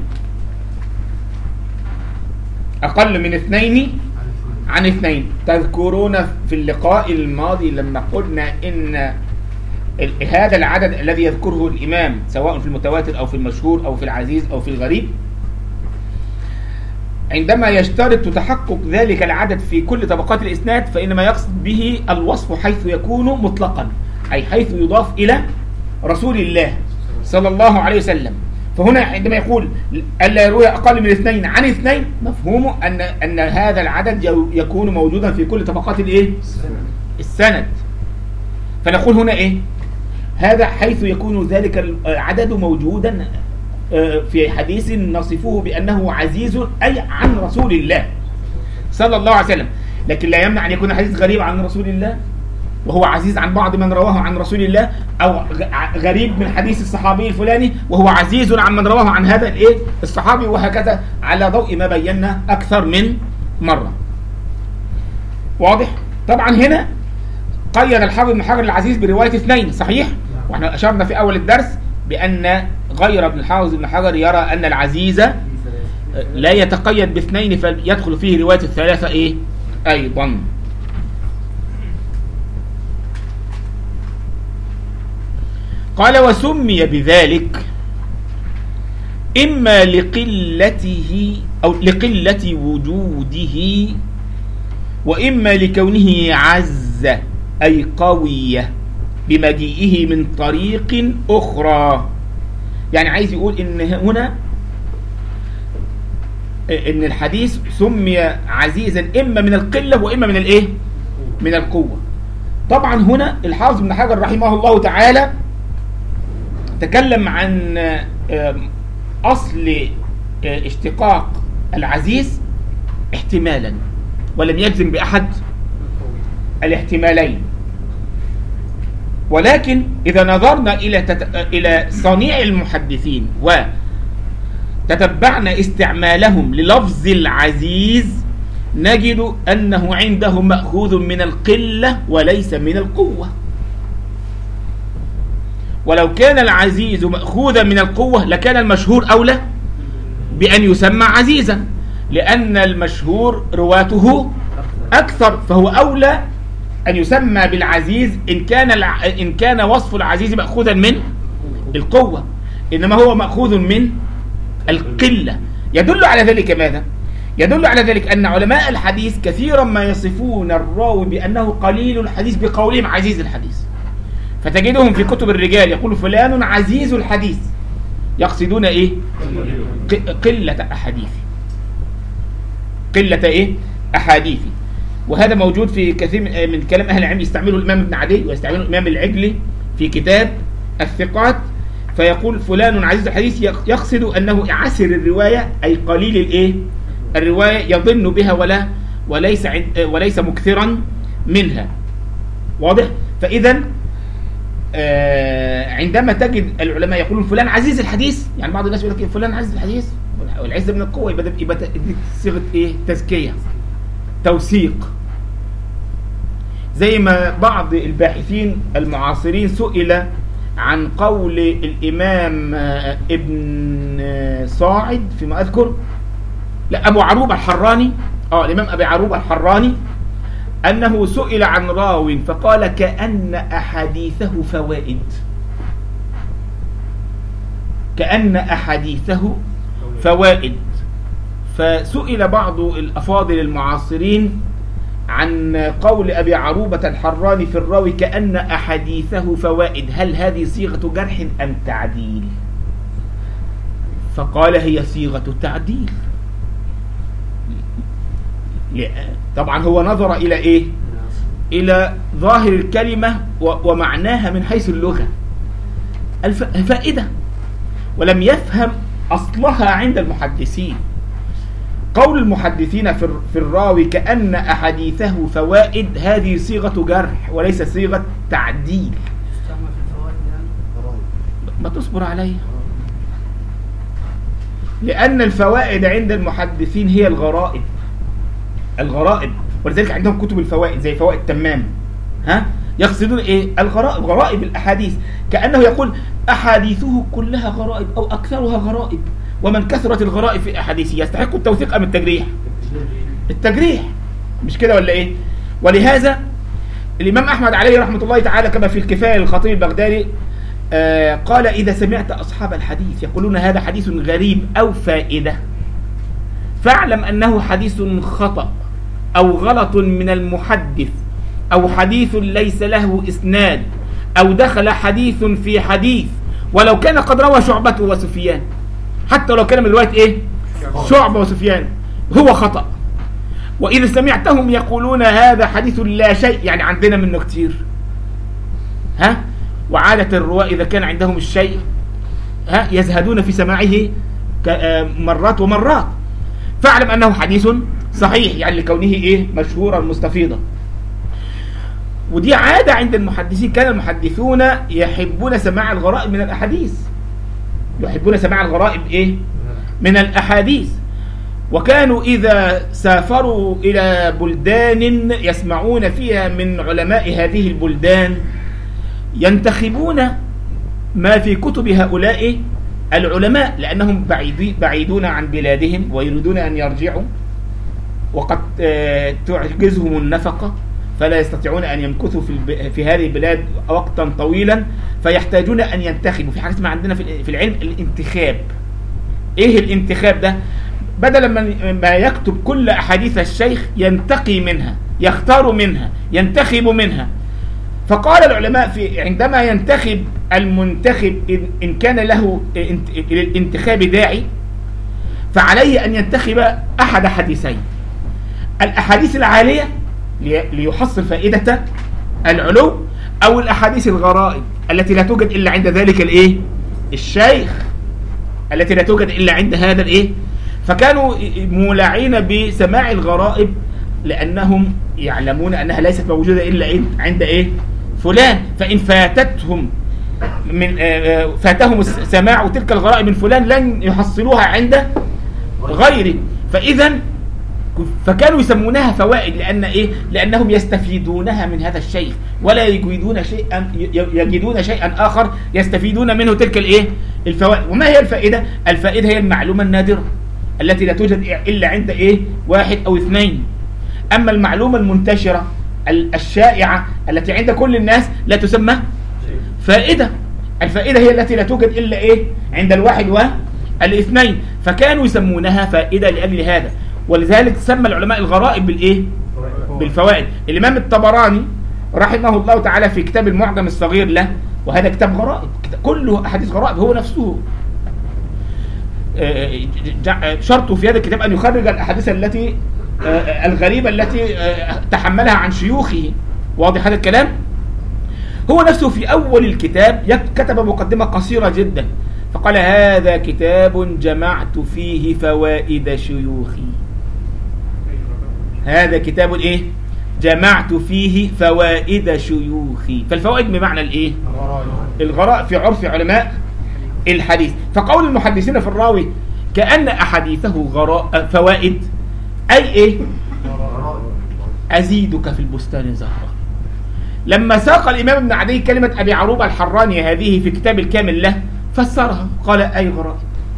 أقل من اثنين عن اثنين. تذكرون في اللقاء الماضي لما قلنا إن هذا العدد الذي يذكره الإمام سواء في المتواتر أو في المشهور أو في العزيز أو في الغريب عندما يشترط تحقق ذلك العدد في كل طبقات الإسناد فإنما يقصد به الوصف حيث يكون مطلقا، أي حيث يضاف إلى رسول الله صلى الله عليه وسلم. فهنا عندما يقول ألا يروي أقل من اثنين عن اثنين، مفهومه أن أن هذا العدد يكون موجودا في كل طبقات الإيه؟ السند. فنقول هنا إيه؟ هذا حيث يكون ذلك العدد موجودا في حديث نصفه بأنه عزيز، أي عن رسول الله صلى الله عليه وسلم. لكن لا يمنع أن يكون حديث غريب عن رسول الله وهو عزيز عن بعض من رواه عن رسول الله، أو غريب من حديث الصحابي الفلاني وهو عزيز عن من رواه عن هذا الإيه الصحابي، وهكذا على ضوء ما بينا أكثر من مرة. واضح؟ طبعا هنا قيد الحافظ بن حجر العزيز برواية اثنين، صحيح؟ واحنا أشرنا في أول الدرس بأن غير ابن الحافظ بن حجر يرى أن العزيز لا يتقيد باثنين فيدخل فيه رواية الثلاثة إيه أيضا. قال وسمي بذلك إما لقلته أو لقلة وجوده، وإما لكونه عز أي قوية بمجيئه من طريق أخرى. يعني عايز يقول إن هنا إن الحديث سمي عزيزا إما من القلة وإما من الإيه؟ من القوة. طبعا هنا الحافظ بن حجر رحمه الله تعالى تكلم عن أصل اشتقاق العزيز احتمالا، ولم يجزم بأحد الاحتمالين. ولكن إذا نظرنا إلى تت... إلى صنيع المحدثين وتتبعنا استعمالهم للفظ العزيز نجد أنه عنده مأخوذ من القلة وليس من القوة. ولو كان العزيز مأخوذا من القوة لكان المشهور أولى بأن يسمى عزيزا، لأن المشهور رواته أكثر، فهو أولى أن يسمى بالعزيز إن كان الع... إن كان وصف العزيز مأخوذا من القوة، إنما هو مأخوذ من القلة. يدل على ذلك ماذا؟ يدل على ذلك أن علماء الحديث كثيرا ما يصفون الراوي بأنه قليل الحديث بقولهم عزيز الحديث، فتجدهم في كتب الرجال يقول فلان عزيز الحديث، يقصدون إيه؟ قلة أحاديث، قلة إيه؟ أحاديث. وهذا موجود في كثير من كلام أهل العلم، يستعمله الإمام ابن عدي ويستعمله الإمام العجلي في كتاب الثقات، فيقول فلان عزيز الحديث يقصد أنه عسر الرواية أي قليل الإيه؟ الرواية يظن بها ولا وليس وليس مكثرا منها. واضح؟ فإذا آه عندما تجد العلماء يقولون فلان عزيز الحديث، يعني بعض الناس يقول لك فلان عزيز الحديث والعزة من القوة، يبقى يبقى صيغة إيه؟ تزكية، توثيق. زي ما بعض الباحثين المعاصرين سئل عن قول الإمام ابن صاعد فيما أذكر، لا أبو عروبة الحراني، آه الإمام أبي عروبة الحراني، أنه سئل عن راو فقال كأن أحاديثه فوائد، كأن أحاديثه فوائد. فسئل بعض الأفاضل المعاصرين عن قول أبي عروبة الحراني في الراوي كأن أحاديثه فوائد، هل هذه صيغة جرح أم تعديل؟ فقال هي صيغة تعديل. طبعا هو نظر إلى إيه؟ إلى ظاهر الكلمة ومعناها من حيث اللغة الفائدة، ولم يفهم أصلها عند المحدثين. قول المحدثين في الراوي كأن أحاديثه فوائد هذه صيغة جرح وليس صيغة تعديل. ما تصبر عليه، لأن الفوائد عند المحدثين هي الغرائب، الغرائب، ولذلك عندهم كتب الفوائد زي فوائد تمام، ها يقصدون ايه؟ الغرائب، غرائب الاحاديث، كأنه يقول احاديثه كلها غرائب او اكثرها غرائب، ومن كثرت الغرائب في احاديثه يستحق التوثيق ام التجريح؟ التجريح، مش كده ولا ايه؟ ولهذا الامام احمد عليه رحمه الله تعالى كما في الكفايه للخطيب البغدادي آه قال اذا سمعت اصحاب الحديث يقولون هذا حديث غريب او فائده فاعلم أنه حديث خطأ أو غلط من المحدث أو حديث ليس له إسناد أو دخل حديث في حديث ولو كان قد روى شعبة وسفيان، حتى لو كان من رواية إيه؟ شعبة وسفيان، هو خطأ. وإذا سمعتهم يقولون هذا حديث لا شيء، يعني عندنا منه كتير، ها؟ وعادة الرواة إذا كان عندهم الشيء ها يزهدون في سماعه مرات ومرات. فاعلم أنه حديث صحيح، يعني لكونه إيه؟ مشهورا مستفيضا. ودي عادة عند المحدثين، كان المحدثون يحبون سماع الغرائب من الأحاديث، يحبون سماع الغرائب إيه؟ من الأحاديث. وكانوا إذا سافروا إلى بلدان يسمعون فيها من علماء هذه البلدان ينتخبون ما في كتب هؤلاء العلماء، لأنهم بعيدون عن بلادهم ويريدون أن يرجعوا، وقد تعجزهم النفقة فلا يستطيعون أن يمكثوا في في هذه البلاد وقتا طويلا، فيحتاجون أن ينتخبوا. في حاجة اسمها عندنا في العلم الانتخاب. إيه الانتخاب ده؟ بدلا ما يكتب كل أحاديث الشيخ ينتقي منها، يختار منها، ينتخب منها. فقال العلماء في عندما ينتخب المنتخب إن كان له الانتخاب داعي فعليه أن ينتخب أحد حديثين: الأحاديث العالية ليحصل فائدة العلو، أو الأحاديث الغرائب التي لا توجد إلا عند ذلك الإيه؟ الشيخ، التي لا توجد إلا عند هذا الإيه؟ فكانوا مولعين بسماع الغرائب لأنهم يعلمون أنها ليست موجودة إلا عند إيه؟ فلان. فإن فاتتهم من فاتهم سماع تلك الغرائب من فلان لن يحصلوها عند غيره. فإذا فكانوا يسمونها فوائد، لأن إيه؟ لأنهم يستفيدونها من هذا الشيخ ولا يجدون شيئا يجدون شيئا آخر يستفيدون منه تلك الإيه؟ الفوائد. وما هي الفائدة؟ الفائدة هي المعلومة النادرة التي لا توجد إلا عند إيه؟ واحد أو اثنين. أما المعلومة المنتشرة الشائعة التي عند كل الناس لا تسمى فائدة. الفائدة هي التي لا توجد إلا إيه؟ عند الواحد والاثنين. فكانوا يسمونها فائدة لأجل هذا، ولذلك سمى العلماء الغرائب بالإيه؟ بالفوائد. الإمام الطبراني رحمه الله تعالى في كتاب المعجم الصغير له، وهذا كتاب غرائب كله أحاديث غرائب، هو نفسه شرطه في هذا الكتاب أن يخرج الأحاديث التي الغريبة التي تحملها عن شيوخه. واضح هذا الكلام؟ هو نفسه في أول الكتاب كتب مقدمة قصيرة جدا فقال: هذا كتاب جمعت فيه فوائد شيوخي. هذا كتاب إيه؟ جمعت فيه فوائد شيوخي. فالفوائد بمعنى الإيه؟ الغراء في عرف علماء الحديث. فقول المحدثين في الراوي كأن أحاديثه غراء فوائد، أي إيه؟ أزيدك في البستان زهرا. لما ساق الإمام ابن عدي كلمة أبي عروبة الحراني هذه في كتاب الكامل له فسرها قال: أي غرائب.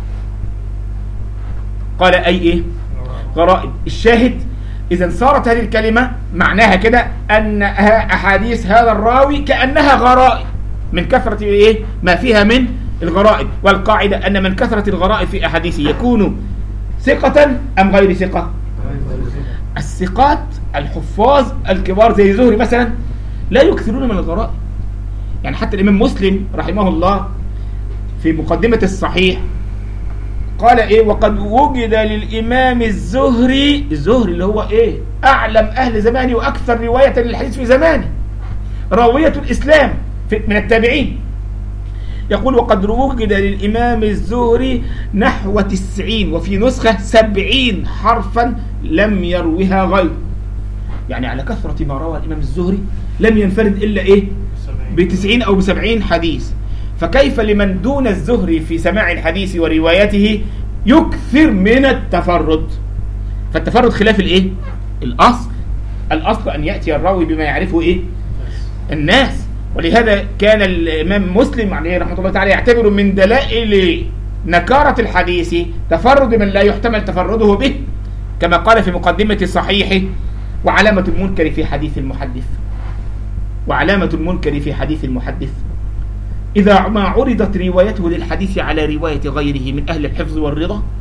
قال: أي إيه؟ غرائب. الشاهد إذا صارت هذه الكلمة معناها كده أن أحاديث هذا الراوي كأنها غرائب من كثرة إيه؟ ما فيها من الغرائب. والقاعدة أن من كثرة الغرائب في أحاديثه يكون ثقة أم غير ثقة؟ الثقات الحفاظ الكبار زي زهري مثلا لا يكثرون من الغرائب. يعني حتى الإمام مسلم رحمه الله في مقدمة الصحيح قال إيه؟ وقد وجد للإمام الزهري، الزهري اللي هو إيه؟ أعلم أهل زمانه وأكثر رواية للحديث في زمانه، راوية الإسلام من التابعين، يقول: وقد وجد للإمام الزهري نحو تسعين وفي نسخة سبعين حرفا لم يروها غير. يعني على كثرة ما روى الإمام الزهري لم ينفرد إلا إيه؟ بتسعين أو بسبعين حديث. فكيف لمن دون الزهري في سماع الحديث وروايته يكثر من التفرد؟ فالتفرد خلاف الإيه؟ الأصل. الأصل أن يأتي الراوي بما يعرفه إيه؟ الناس. ولهذا كان الإمام مسلم عليه رحمة الله تعالى يعتبر من دلائل نكارة الحديث تفرد من لا يحتمل تفرده به، كما قال في مقدمة الصحيح: وعلامة المنكر في حديث المحدث وعلامة المنكر في حديث المحدث إذا ما عرضت روايته للحديث على رواية غيره من أهل الحفظ والرضا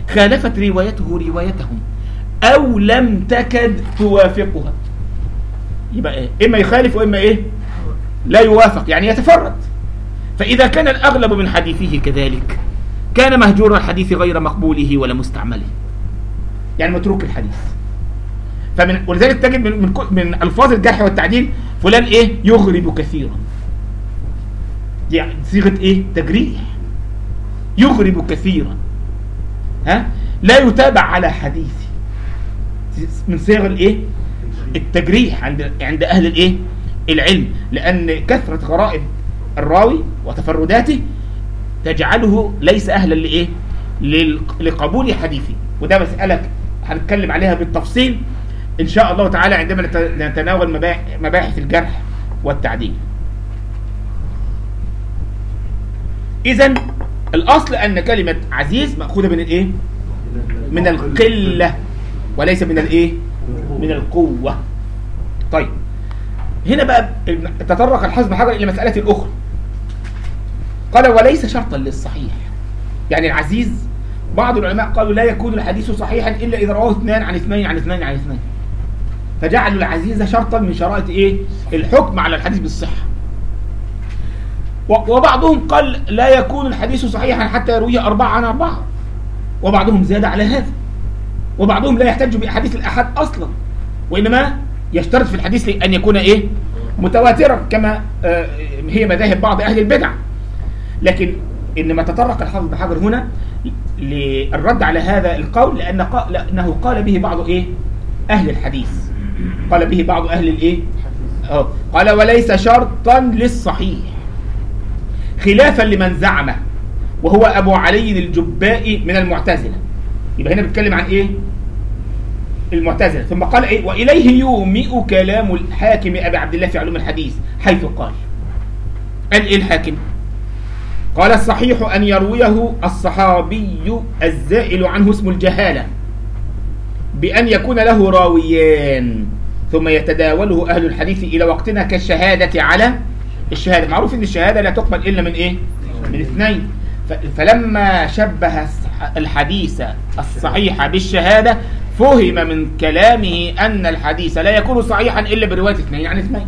خالفت روايته روايتهم أو لم تكد توافقها. يبقى إيه؟ إما يخالف وإما إيه لا يوافق، يعني يتفرد. فإذا كان الأغلب من حديثه كذلك كان مهجور الحديث غير مقبوله ولا مستعمله، يعني متروك الحديث. فمن ولذلك تجد من, من, من ألفاظ الجرح والتعديل فلان إيه يغرب كثيرا، يعني صيغة إيه تجريح، يغرب كثيرا، ها لا يتابع على حديثه، من صيغ الإيه التجريح عند عند أهل الإيه العلم، لأن كثرة غرائب الراوي وتفرداته تجعله ليس أهلا لإيه لقبول حديثه. وده مسألة هنتكلم عليها بالتفصيل إن شاء الله تعالى عندما نتناول مباحث الجرح والتعديل. إذن الأصل أن كلمة عزيز مأخوذة من الإيه من القلة وليس من الإيه من القوة. طيب هنا بقى تطرق الحافظ بن حجر إلى مسألة أخرى، قال وليس شرطا للصحيح. يعني العزيز بعض العلماء قالوا لا يكون الحديث صحيحا إلا إذا رواه اثنان عن اثنين عن اثنين عن اثنين، فجعلوا العزيز شرطا من شرائط إيه الحكم على الحديث بالصحة. وبعضهم قال لا يكون الحديث صحيحا حتى يرويه أربعة عن أربعة، وبعضهم زاد على هذا، وبعضهم لا يحتج بأحاديث الأحد أصلا، وإنما يشترط في الحديث أن يكون إيه متواترا كما هي مذاهب بعض أهل البدع. لكن إنما تطرق الحافظ بن حجر هنا للرد على هذا القول لأن قال لأنه قال به بعض إيه أهل الحديث، قال به بعض أهل الإيه أه قال وليس شرطا للصحيح، خلافا لمن زعمه وهو أبو علي الجبائي من المعتزلة. يبقى هنا بيتكلم عن إيه المعتزلة. ثم قال إيه وإليه يومئ كلام الحاكم أبي عبد الله في علوم الحديث، حيث قال قال إيه الحاكم؟ قال الصحيح أن يرويه الصحابي الزائل عنه اسم الجهالة بأن يكون له راويان ثم يتداوله أهل الحديث إلى وقتنا كالشهادة على الشهادة. معروف أن الشهادة لا تقبل إلا من إيه من اثنين. فلما شبه الحديث الصحيح بالشهادة فهم من كلامه أن الحديث لا يكون صحيحا إلا برواية اثنين عن اثنين.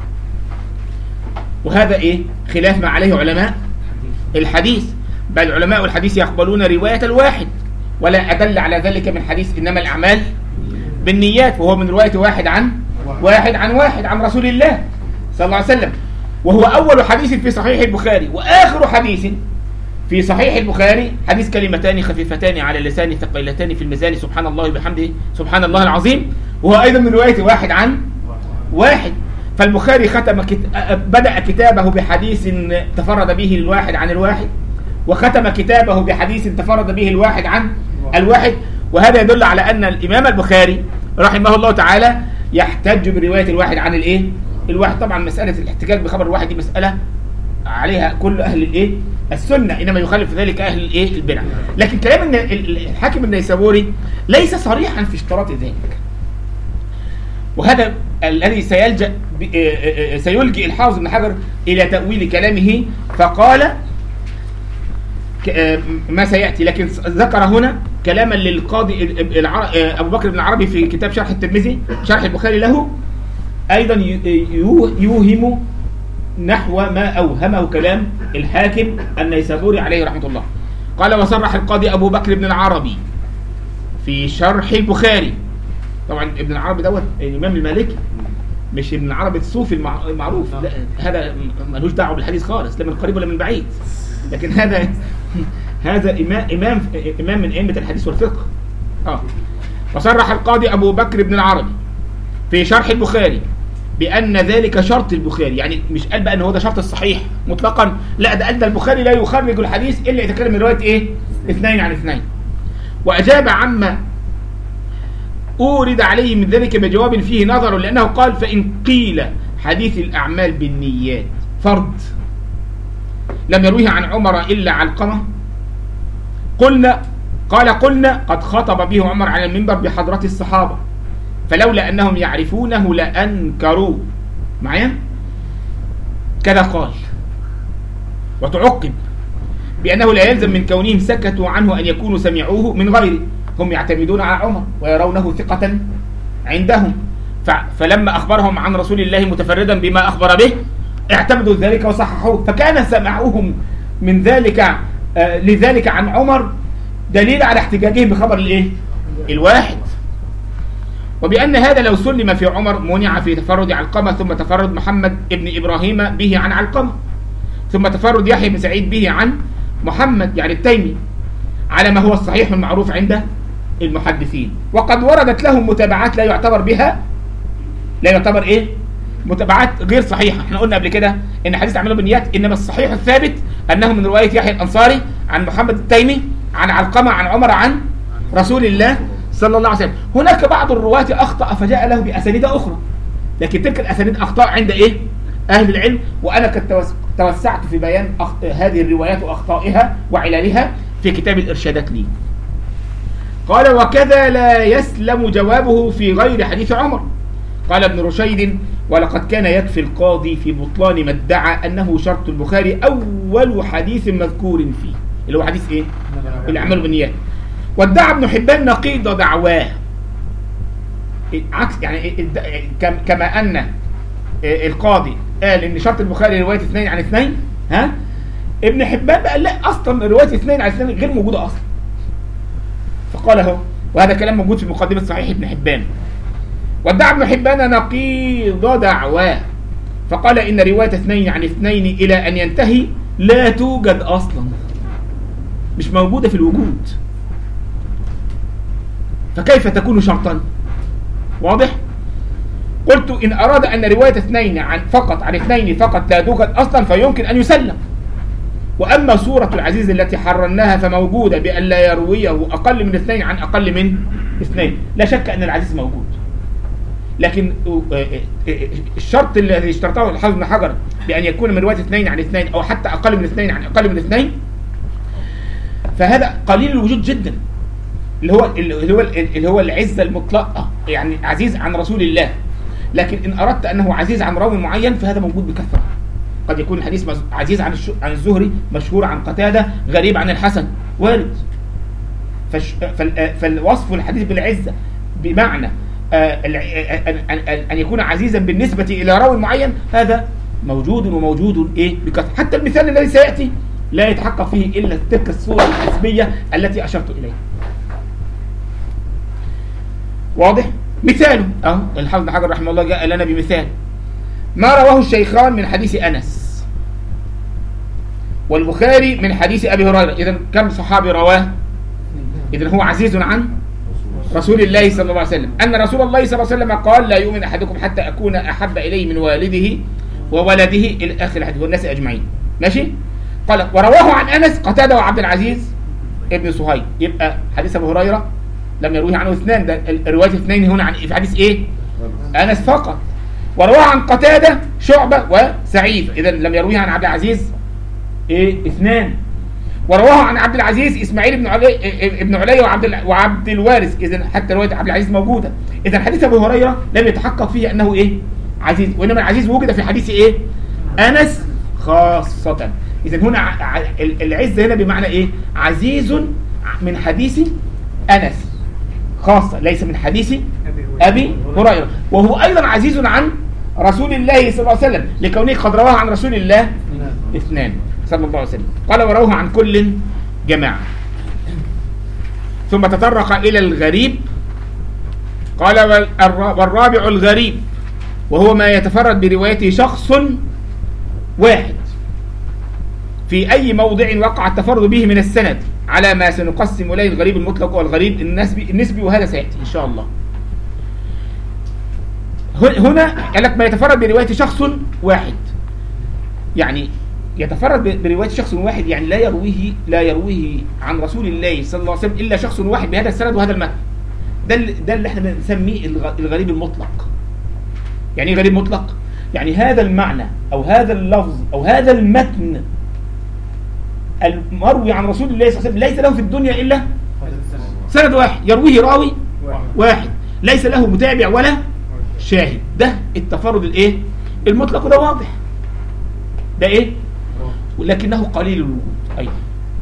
وهذا إيه خلاف ما عليه علماء الحديث، بل علماء الحديث يقبلون رواية الواحد، ولا أدل على ذلك من حديث إنما الأعمال بالنيات، وهو من رواية واحد عن واحد عن واحد عن رسول الله صلى الله عليه وسلم، وهو أول حديث في صحيح البخاري وآخر حديث في صحيح البخاري حديث كلمتان خفيفتان على اللسان ثقيلتان في الميزان سبحان الله وبحمده سبحان الله العظيم، وهو أيضا من رواية واحد عن واحد. فالبخاري ختم كت... بدأ كتابه بحديث تفرد به الواحد عن الواحد، وختم كتابه بحديث تفرد به الواحد عن الواحد. وهذا يدل على أن الإمام البخاري رحمه الله تعالى يحتج برواية الواحد عن الإيه الواحد. طبعا مسألة الاحتجاج بخبر الواحد دي مسألة عليها كل أهل الإيه السنة، إنما يخالف ذلك أهل الإيه البدع. لكن كلام الحاكم النيسابوري ليس صريحا في اشتراط ذلك، وهذا الذي سيلجأ سيلجئ الحافظ ابن حجر إلى تأويل كلامه، فقال ما سيأتي. لكن ذكر هنا كلاما للقاضي أبو بكر بن العربي في كتاب شرح الترمذي شرح البخاري له، أيضا يوهم نحو ما أوهمه كلام الحاكم النيسابوري عليه رحمة الله. قال وصرح القاضي أبو بكر بن العربي في شرح البخاري، طبعا ابن العربي دوت الإمام المالكي، مش ابن العربي الصوفي المعروف، لا هذا ملوش دعوه بالحديث خالص، لا من قريب ولا من بعيد، لكن هذا هذا إمام إمام إمام من أئمة الحديث والفقه. اه وصرح القاضي أبو بكر بن العربي في شرح البخاري بأن ذلك شرط البخاري، يعني مش قال بقى أن هو ده شرط الصحيح مطلقا، لا ده أن البخاري لا يخرج الحديث إلا إذا كان من رواية إيه اثنين عن اثنين. وأجاب عما أورد عليه من ذلك بجواب فيه نظر، لأنه قال فإن قيل حديث الأعمال بالنيات فرد لم يرويه عن عمر إلا علقمة قلنا قال قلنا قد خطب به عمر على المنبر بحضرة الصحابة، فلولا أنهم يعرفونه لأنكروا معايا كذا قال. وتعقب بأنه لا يلزم من كونهم سكتوا عنه أن يكونوا سمعوه من غيره، هم يعتمدون على عمر ويرونه ثقة عندهم، فلما أخبرهم عن رسول الله متفردا بما أخبر به اعتمدوا ذلك وصححوه، فكان سمعوهم من ذلك آه لذلك عن عمر دليل على احتجاجهم بخبر الايه الواحد. وبأن هذا لو سلم في عمر منع في تفرد علقمة، ثم تفرد محمد ابن إبراهيم به عن علقمة، ثم تفرد يحيى بن سعيد به عن محمد يعني التيمي، على ما هو الصحيح المعروف عند المحدثين. وقد وردت لهم متابعات لا يعتبر بها لا يعتبر ايه متابعات غير صحيحة. احنا قلنا قبل كده ان حديث اعمال بالنيات انما الصحيح الثابت انه من رواية يحيى الانصاري عن محمد التيمي عن علقمة عن عمر عن رسول الله صلى الله عليه وسلم. هناك بعض الرواة اخطأ فجاء له باسانيد اخرى، لكن تلك الاسانيد اخطاء عند ايه اهل العلم، وانا قد توسعت في بيان أخ... هذه الروايات واخطائها وعلالها في كتاب الارشادات لي. قال وكذا لا يسلم جوابه في غير حديث عمر. قال ابن رشيد ولقد كان يكفي القاضي في بطلان ما ادعى أنه شرط البخاري أول حديث مذكور فيه، اللي هو حديث إيه؟ الأعمال بالنيات. وادعى ابن حبان نقيض دعواه، عكس يعني كما أن القاضي قال إن شرط البخاري رواية اثنين عن اثنين، ها؟ ابن حبان بقى لا، أصلا رواية اثنين عن اثنين غير موجودة أصلا. فقال هو، وهذا كلام موجود في مقدمة صحيح ابن حبان. وادعى ابن حبان نقيض دعواه، فقال إن رواية اثنين عن اثنين إلى أن ينتهي لا توجد أصلا، مش موجودة في الوجود، فكيف تكون شرطا؟ واضح؟ قلت إن أراد أن رواية اثنين عن فقط عن اثنين فقط لا توجد أصلا فيمكن أن يسلم. وأما صورة العزيز التي حررناها فموجودة بأن لا يرويه أقل من اثنين عن أقل من اثنين، لا شك أن العزيز موجود، لكن الشرط الذي اشترطه الحافظ بن حجر بأن يكون من رواية اثنين عن اثنين أو حتى أقل من اثنين عن أقل من اثنين، فهذا قليل الوجود جدا، اللي هو اللي هو اللي هو العزة المطلقة، يعني عزيز عن رسول الله. لكن إن أردت أنه عزيز عن راوي معين فهذا موجود بكثرة. قد يكون الحديث عزيز عن عن الزهري، مشهور عن قتادة، غريب عن الحسن، وارد. فالوصف الحديث بالعزة بمعنى أن يكون عزيزا بالنسبة إلى راوي معين هذا موجود وموجود إيه بكثرة. حتى المثال الذي سيأتي لا يتحقق فيه إلا تلك الصورة الحسبية التي أشرت إليها. واضح؟ مثاله أهو الحافظ بن حجر رحمه الله جاء لنا بمثال ما رواه الشيخان من حديث أنس والبخاري من حديث أبي هريرة. إذن كم صحابي رواه؟ إذن هو عزيز عن رسول الله صلى الله عليه وسلم، أن رسول الله صلى الله عليه وسلم قال لا يؤمن أحدكم حتى أكون أحب إليه من والده وولده إلى آخر الحديث والناس أجمعين. ماشي؟ قال ورواه عن أنس قتادة وعبد العزيز ابن صهيب. يبقى حديث أبو هريرة لم يرويه عنه اثنان، ده رواية اثنين هنا عن في حديث إيه؟ أنس فقط. ورواه عن قتادة شعبة وسعيد، إذا لم يرويه عن عبد العزيز إيه؟ اثنان. ورواه عن عبد العزيز إسماعيل بن علي ابن علي وعبد وعبد الوارث، إذا حتى رواية عبد العزيز موجودة. إذا حديث أبو هريرة لم يتحقق فيه أنه إيه؟ عزيز، وإنما العزيز وجد في حديث إيه؟ أنس خاصة. إذا هنا العزة هنا بمعنى إيه؟ عزيز من حديث أنس خاصة، ليس من حديث أبي هريرة، وهو أيضا عزيز عن رسول الله صلى الله عليه وسلم لكونه قد رواه عن رسول الله اثنان صلى الله عليه وسلم. قال ورواه عن كل جماعة. ثم تطرق إلى الغريب. قال والرابع الغريب وهو ما يتفرد بروايته شخص واحد في أي موضع وقع التفرد به من السند، على ما سنقسم إليه الغريب المطلق والغريب النسبي, النسبي وهذا سيأتي إن شاء الله. هنا قال لك ما يتفرد برواية شخص واحد، يعني يتفرد برواية شخص واحد يعني لا يرويه لا يرويه عن رسول الله صلى الله عليه وسلم إلا شخص واحد بهذا السند وهذا المتن. ده ده اللي احنا بنسميه الغريب المطلق. يعني ايه غريب مطلق؟ يعني هذا المعنى أو هذا اللفظ أو هذا المتن المروي عن رسول الله صلى الله عليه وسلم ليس له في الدنيا إلا سند واحد يرويه راوي واحد، ليس له متابع ولا شاهد. ده التفرد الايه المطلق، ده واضح، ده ايه، ولكنه قليل الوجود أيضا.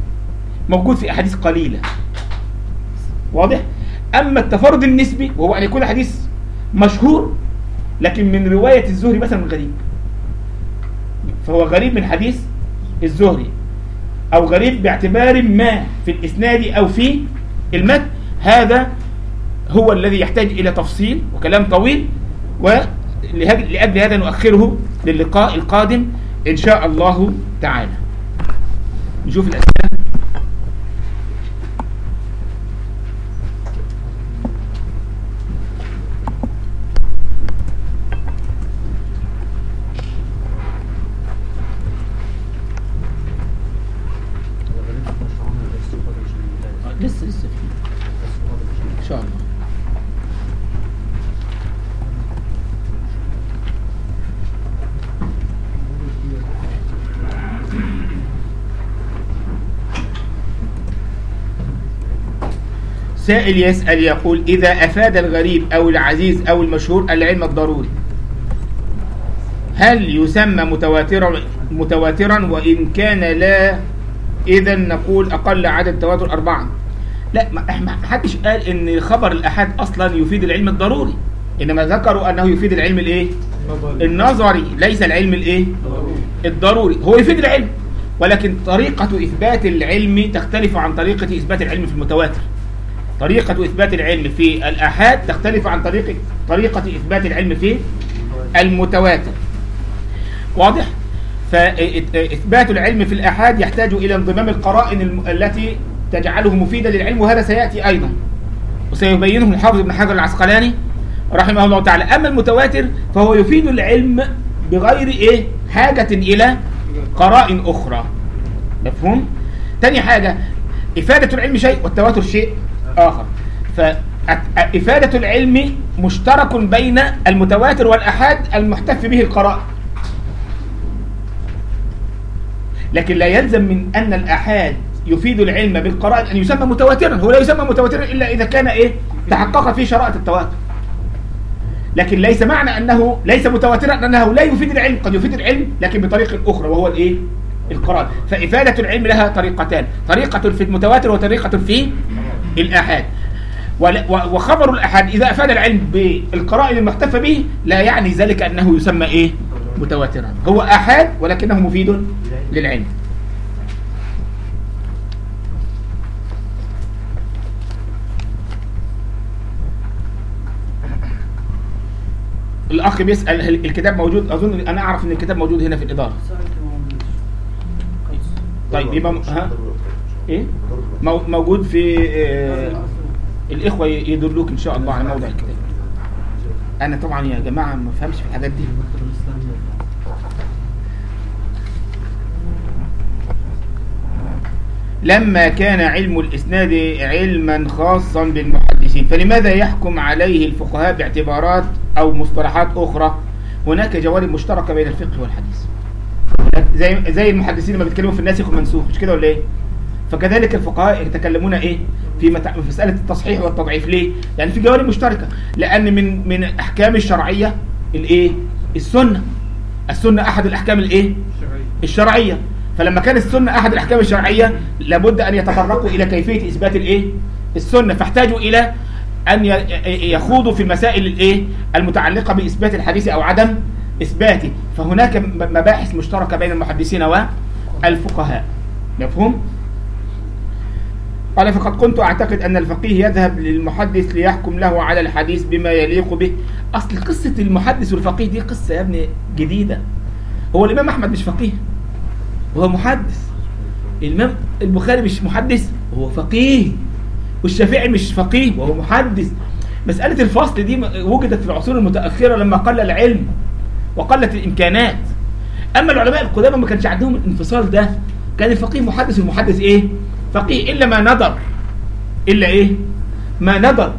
موجود في أحاديث قليلة. واضح؟ أما التفرد النسبي وهو أن يكون حديث مشهور لكن من رواية الزهري مثلا غريب، فهو غريب من حديث الزهري، أو غريب باعتبار ما في الإسناد أو في المتن، هذا هو الذي يحتاج إلى تفصيل وكلام طويل، ولأجل هذا نؤخره للقاء القادم إن شاء الله تعالى. نشوف الأسئلة. لسه لسه في إن شاء الله. سائل يسأل يقول: إذا أفاد الغريب أو العزيز أو المشهور العلم الضروري، هل يسمى متواترا متواترا وإن كان لا؟ إذا نقول أقل عدد تواتر أربعة. لا، ما حدش قال إن خبر الأحد أصلا يفيد العلم الضروري، إنما ذكروا أنه يفيد العلم الإيه؟ النظري، ليس العلم الإيه؟ الضروري. هو يفيد العلم، ولكن طريقة إثبات العلم تختلف عن طريقة إثبات العلم في المتواتر. طريقة إثبات العلم في الآحاد تختلف عن طريقة طريقة إثبات العلم في المتواتر. واضح؟ فإثبات العلم في الآحاد يحتاج إلى انضمام القرائن التي تجعله مفيدا للعلم، وهذا سيأتي أيضا وسيبينه الحافظ ابن حجر العسقلاني رحمه الله تعالى. أما المتواتر فهو يفيد العلم بغير إيه؟ حاجة إلى قرائن أخرى. مفهوم؟ تاني حاجة، إفادة العلم شيء والتواتر شيء آخر. فإفادة العلم مشترك بين المتواتر والأحاد المحتف به القرائن، لكن لا يلزم من أن الأحاد يفيد العلم بالقرائن أن يسمى متواترا. هو لا يسمى متواترا إلا إذا كان إيه؟ تحقق فيه شرائط التواتر. لكن ليس معنى أنه ليس متواترا أنه لا يفيد العلم، قد يفيد العلم لكن بطريقة أخرى وهو الإيه؟ القرائن. فإفادة العلم لها طريقتان، طريقة في المتواتر وطريقة في الآحاد. وخبر الآحاد إذا أفاد العلم بالقرائن المحتفى به لا يعني ذلك أنه يسمى إيه؟ متواترا. هو آحاد ولكنه مفيد للعلم. الأخ بيسأل هل الكتاب موجود؟ أظن أنا أعرف أن الكتاب موجود هنا في الإدارة. طيب يبقى ها إيه؟ موجود في آه الإخوة يدلوك إن شاء الله على موضع الكتاب. أنا طبعا يا جماعة ما فهمش في الحاجات دي. لما كان علم الإسناد علما خاصا بالمحدثين فلماذا يحكم عليه الفقهاء باعتبارات أو مصطلحات أخرى؟ هناك جوانب مشتركة بين الفقه والحديث، زي زي المحدثين لما بيتكلموا في الناسخ والمنسوخ، مش كده ولا إيه؟ فكذلك الفقهاء يتكلمون إيه في مسألة التصحيح والتضعيف. ليه؟ يعني في جوانب مشتركة، لأن من من أحكام الشرعية الإيه؟ السنة. السنة أحد الأحكام الإيه؟ الشرعية. فلما كان السنة أحد الأحكام الشرعية لابد أن يتطرقوا إلى كيفية إثبات الإيه؟ السنة، فاحتاجوا إلى أن يخوضوا في المسائل الإيه؟ المتعلقة بإثبات الحديث أو عدم إثباته. فهناك مباحث مشتركة بين المحدثين والفقهاء. مفهوم؟ قال: فقد كنت أعتقد أن الفقيه يذهب للمحدث ليحكم له على الحديث بما يليق به. أصل قصة المحدث والفقيه دي قصة يا ابني جديدة. هو الإمام أحمد مش فقيه وهو محدث، الإمام البخاري مش محدث وهو فقيه، والشافعي مش فقيه وهو محدث. مسألة الفصل دي وجدت في العصور المتأخرة لما قل العلم وقلت الإمكانات. أما العلماء القدامى ما كانش عندهم الانفصال ده، كان الفقيه محدث والمحدث إيه؟ فقيه، إلا ما ندر، إلا إيه؟ ما ندر.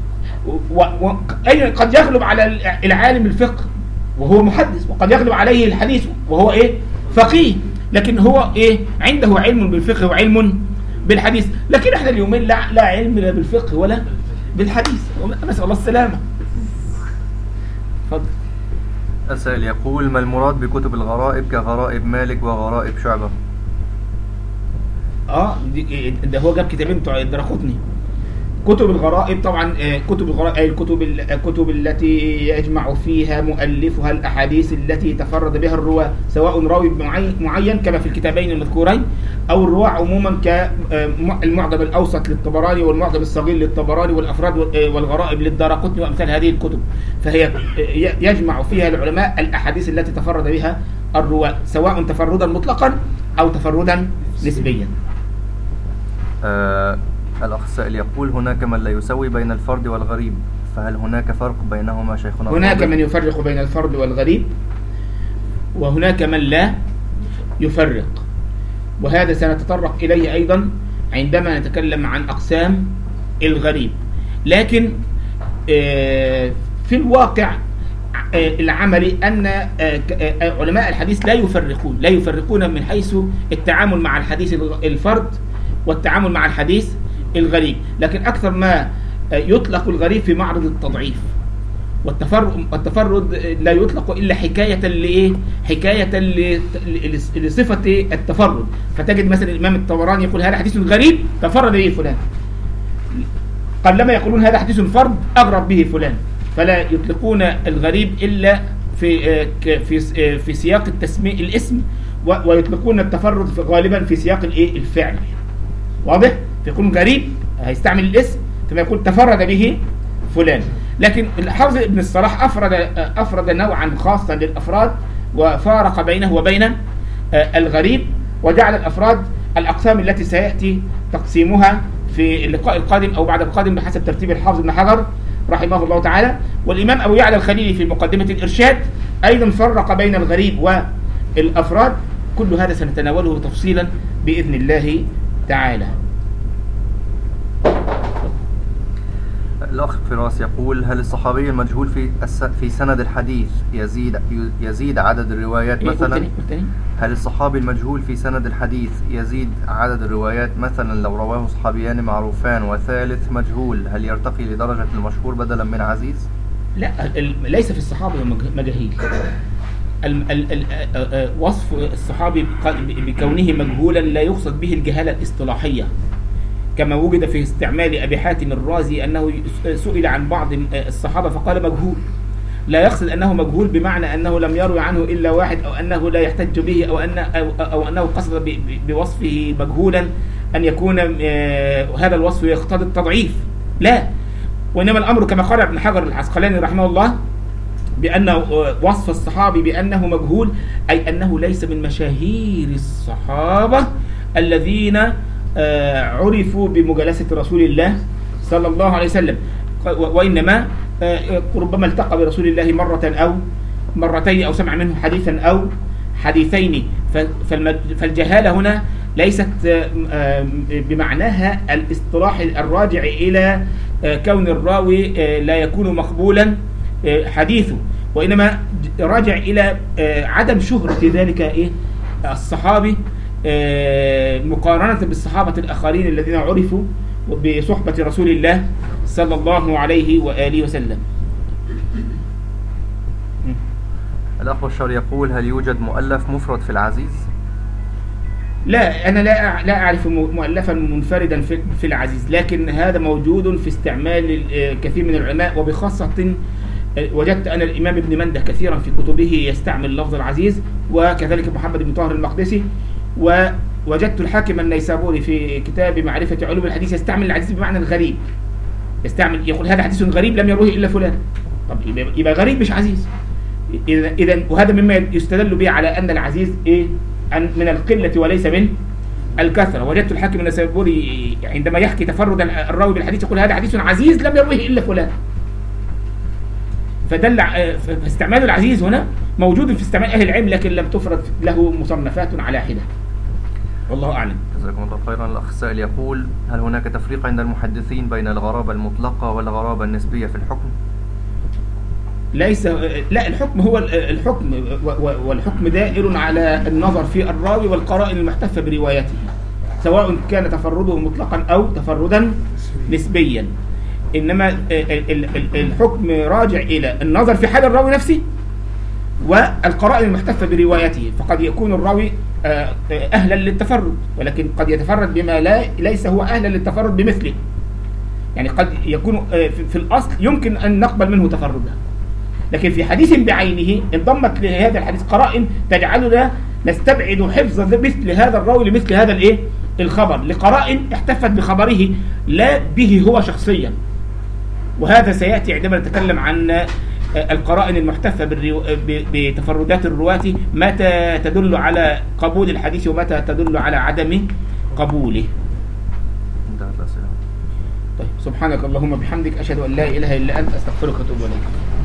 قد يغلب على العالم الفقه وهو محدث، وقد يغلب عليه الحديث وهو إيه؟ فقيه، لكن هو إيه؟ عنده علم بالفقه وعلم بالحديث. لكن احنا اليومين لا, لا علم لا بالفقه ولا بالحديث، نسأل الله السلامة. اتفضل. أسأل يقول: ما المراد بكتب الغرائب كغرائب مالك وغرائب شعبة؟ اه ده هو جاب كتابين بتوع الدرقطني. كتب الغرائب طبعا، كتب الغرائب أي الكتب الكتب التي يجمع فيها مؤلفها الأحاديث التي تفرد بها الرواة، سواء راوي معين كما في الكتابين المذكورين، أو الرواة عموما كالمعجم الأوسط للطبراني والمعجم الصغير للطبراني والأفراد والغرائب للدارقطني وأمثال هذه الكتب. فهي يجمع فيها العلماء الأحاديث التي تفرد بها الرواة، سواء تفردا مطلقا أو تفردا نسبيا. آه الأخ السائل يقول: هناك من لا يسوي بين الفرد والغريب، فهل هناك فرق بينهما شيخنا؟ هناك من يفرق بين الفرد والغريب، وهناك من لا يفرق، وهذا سنتطرق إليه أيضا عندما نتكلم عن أقسام الغريب. لكن في الواقع العملي أن علماء الحديث لا يفرقون لا يفرقون من حيث التعامل مع الحديث الفرد والتعامل مع الحديث الغريب، لكن أكثر ما يطلق الغريب في معرض التضعيف، والتفرد, والتفرد لا يطلق إلا حكاية لإيه؟ حكاية لصفة التفرد. فتجد مثلا الإمام الطبراني يقول هذا حديث غريب تفرد به فلان، قلما يقولون هذا حديث فرد أغرب به فلان. فلا يطلقون الغريب إلا في في في سياق التسمية الاسم، ويطلقون التفرد غالبا في سياق الايه الفعل. واضح؟ فيكون غريب هيستعمل الاسم كما يقول تفرد به فلان. لكن الحافظ ابن الصلاح أفرد أفرد نوعا خاصا للأفراد وفارق بينه وبين الغريب، وجعل الأفراد الأقسام التي سيأتي تقسيمها في اللقاء القادم أو بعد القادم بحسب ترتيب الحافظ ابن حجر رحمه الله تعالى. والإمام أبو يعلى الخليلي في مقدمة الإرشاد أيضا فرق بين الغريب والأفراد. كل هذا سنتناوله تفصيلا بإذن الله تعالى. الأخ فراس يقول: هل الصحابي المجهول في في سند الحديث يزيد يزيد عدد الروايات مثلا؟ هل الصحابي المجهول في سند الحديث يزيد عدد الروايات مثلا لو رواه صحابيان معروفان وثالث مجهول، هل يرتقي لدرجة المشهور بدلا من عزيز؟ لا، ليس في الصحابي مجاهيل. وصف الصحابي بكونه مجهولا لا يقصد به الجهالة الاصطلاحية، كما وجد في استعمال أبي حاتم الرازي أنه سئل عن بعض الصحابة فقال مجهول، لا يقصد أنه مجهول بمعنى أنه لم يروي عنه إلا واحد، أو أنه لا يحتج به، أو, أن أو, أو أنه قصد بوصفه مجهولا أن يكون هذا الوصف يقتضي التضعيف. لا، وإنما الأمر كما قال ابن حجر العسقلاني رحمه الله بأن وصف الصحابي بأنه مجهول أي أنه ليس من مشاهير الصحابة الذين عرفوا بمجالسة رسول الله صلى الله عليه وسلم، وإنما ربما التقى برسول الله مرة أو مرتين أو سمع منه حديثا أو حديثين. فالجهالة هنا ليست بمعناها الاصطلاح الراجع إلى كون الراوي لا يكون مقبولا حديثه، وإنما راجع إلى عدم شهرة ذلك إيه الصحابي مقارنة بالصحابة الآخرين الذين عرفوا بصحبة رسول الله صلى الله عليه وآله وسلم. الأخ بشار يقول: هل يوجد مؤلف مفرد في العزيز؟ لا، أنا لا لا أعرف مؤلفا منفردا في العزيز، لكن هذا موجود في استعمال كثير من العلماء، وبخاصة وجدت أنا الإمام ابن منده كثيرا في كتبه يستعمل لفظ العزيز، وكذلك محمد بن طاهر المقدسي، ووجدت الحاكم النيسابوري في كتاب معرفة علوم الحديث يستعمل العزيز بمعنى الغريب، يستعمل يقول هذا حديث غريب لم يروه إلا فلان. طب يبقى غريب مش عزيز إذا، وهذا مما يستدل به على أن العزيز إيه من القلة وليس من الكثرة. وجدت الحاكم النيسابوري عندما يحكي تفرد الراوي بالحديث يقول هذا حديث عزيز لم يروه إلا فلان. فدل فاستعمال العزيز هنا موجود في استعمال أهل العلم، لكن لم تفرد له مصنفات على حدة. والله أعلم. جزاكم الله خيرا. الأخ السائل يقول: هل هناك تفريق عند المحدثين بين الغرابة المطلقة والغرابة النسبية في الحكم؟ ليس، لا، الحكم هو الحكم، والحكم دائر على النظر في الراوي والقرائن المحتفة بروايته، سواء كان تفرده مطلقا أو تفردا نسبيا. إنما الحكم راجع إلى النظر في حال الراوي نفسه والقرائن المحتفة بروايته. فقد يكون الراوي أهلا للتفرد، ولكن قد يتفرد بما لا ليس هو أهلا للتفرد بمثله. يعني قد يكون في الأصل يمكن أن نقبل منه تفردا، لكن في حديث بعينه انضمت لهذا الحديث قرائن تجعلنا نستبعد حفظ مثل هذا الراوي لمثل هذا الايه الخبر، لقرائن احتفت بخبره لا به هو شخصيا. وهذا سيأتي عندما نتكلم عن القرائن المحتفة بتفردات الرواة، متى تدل على قبول الحديث ومتى تدل على عدم قبوله. طيب، سبحانك اللهم بحمدك، أشهد أن لا إله إلا أنت، أستغفرك وأتوب إليك.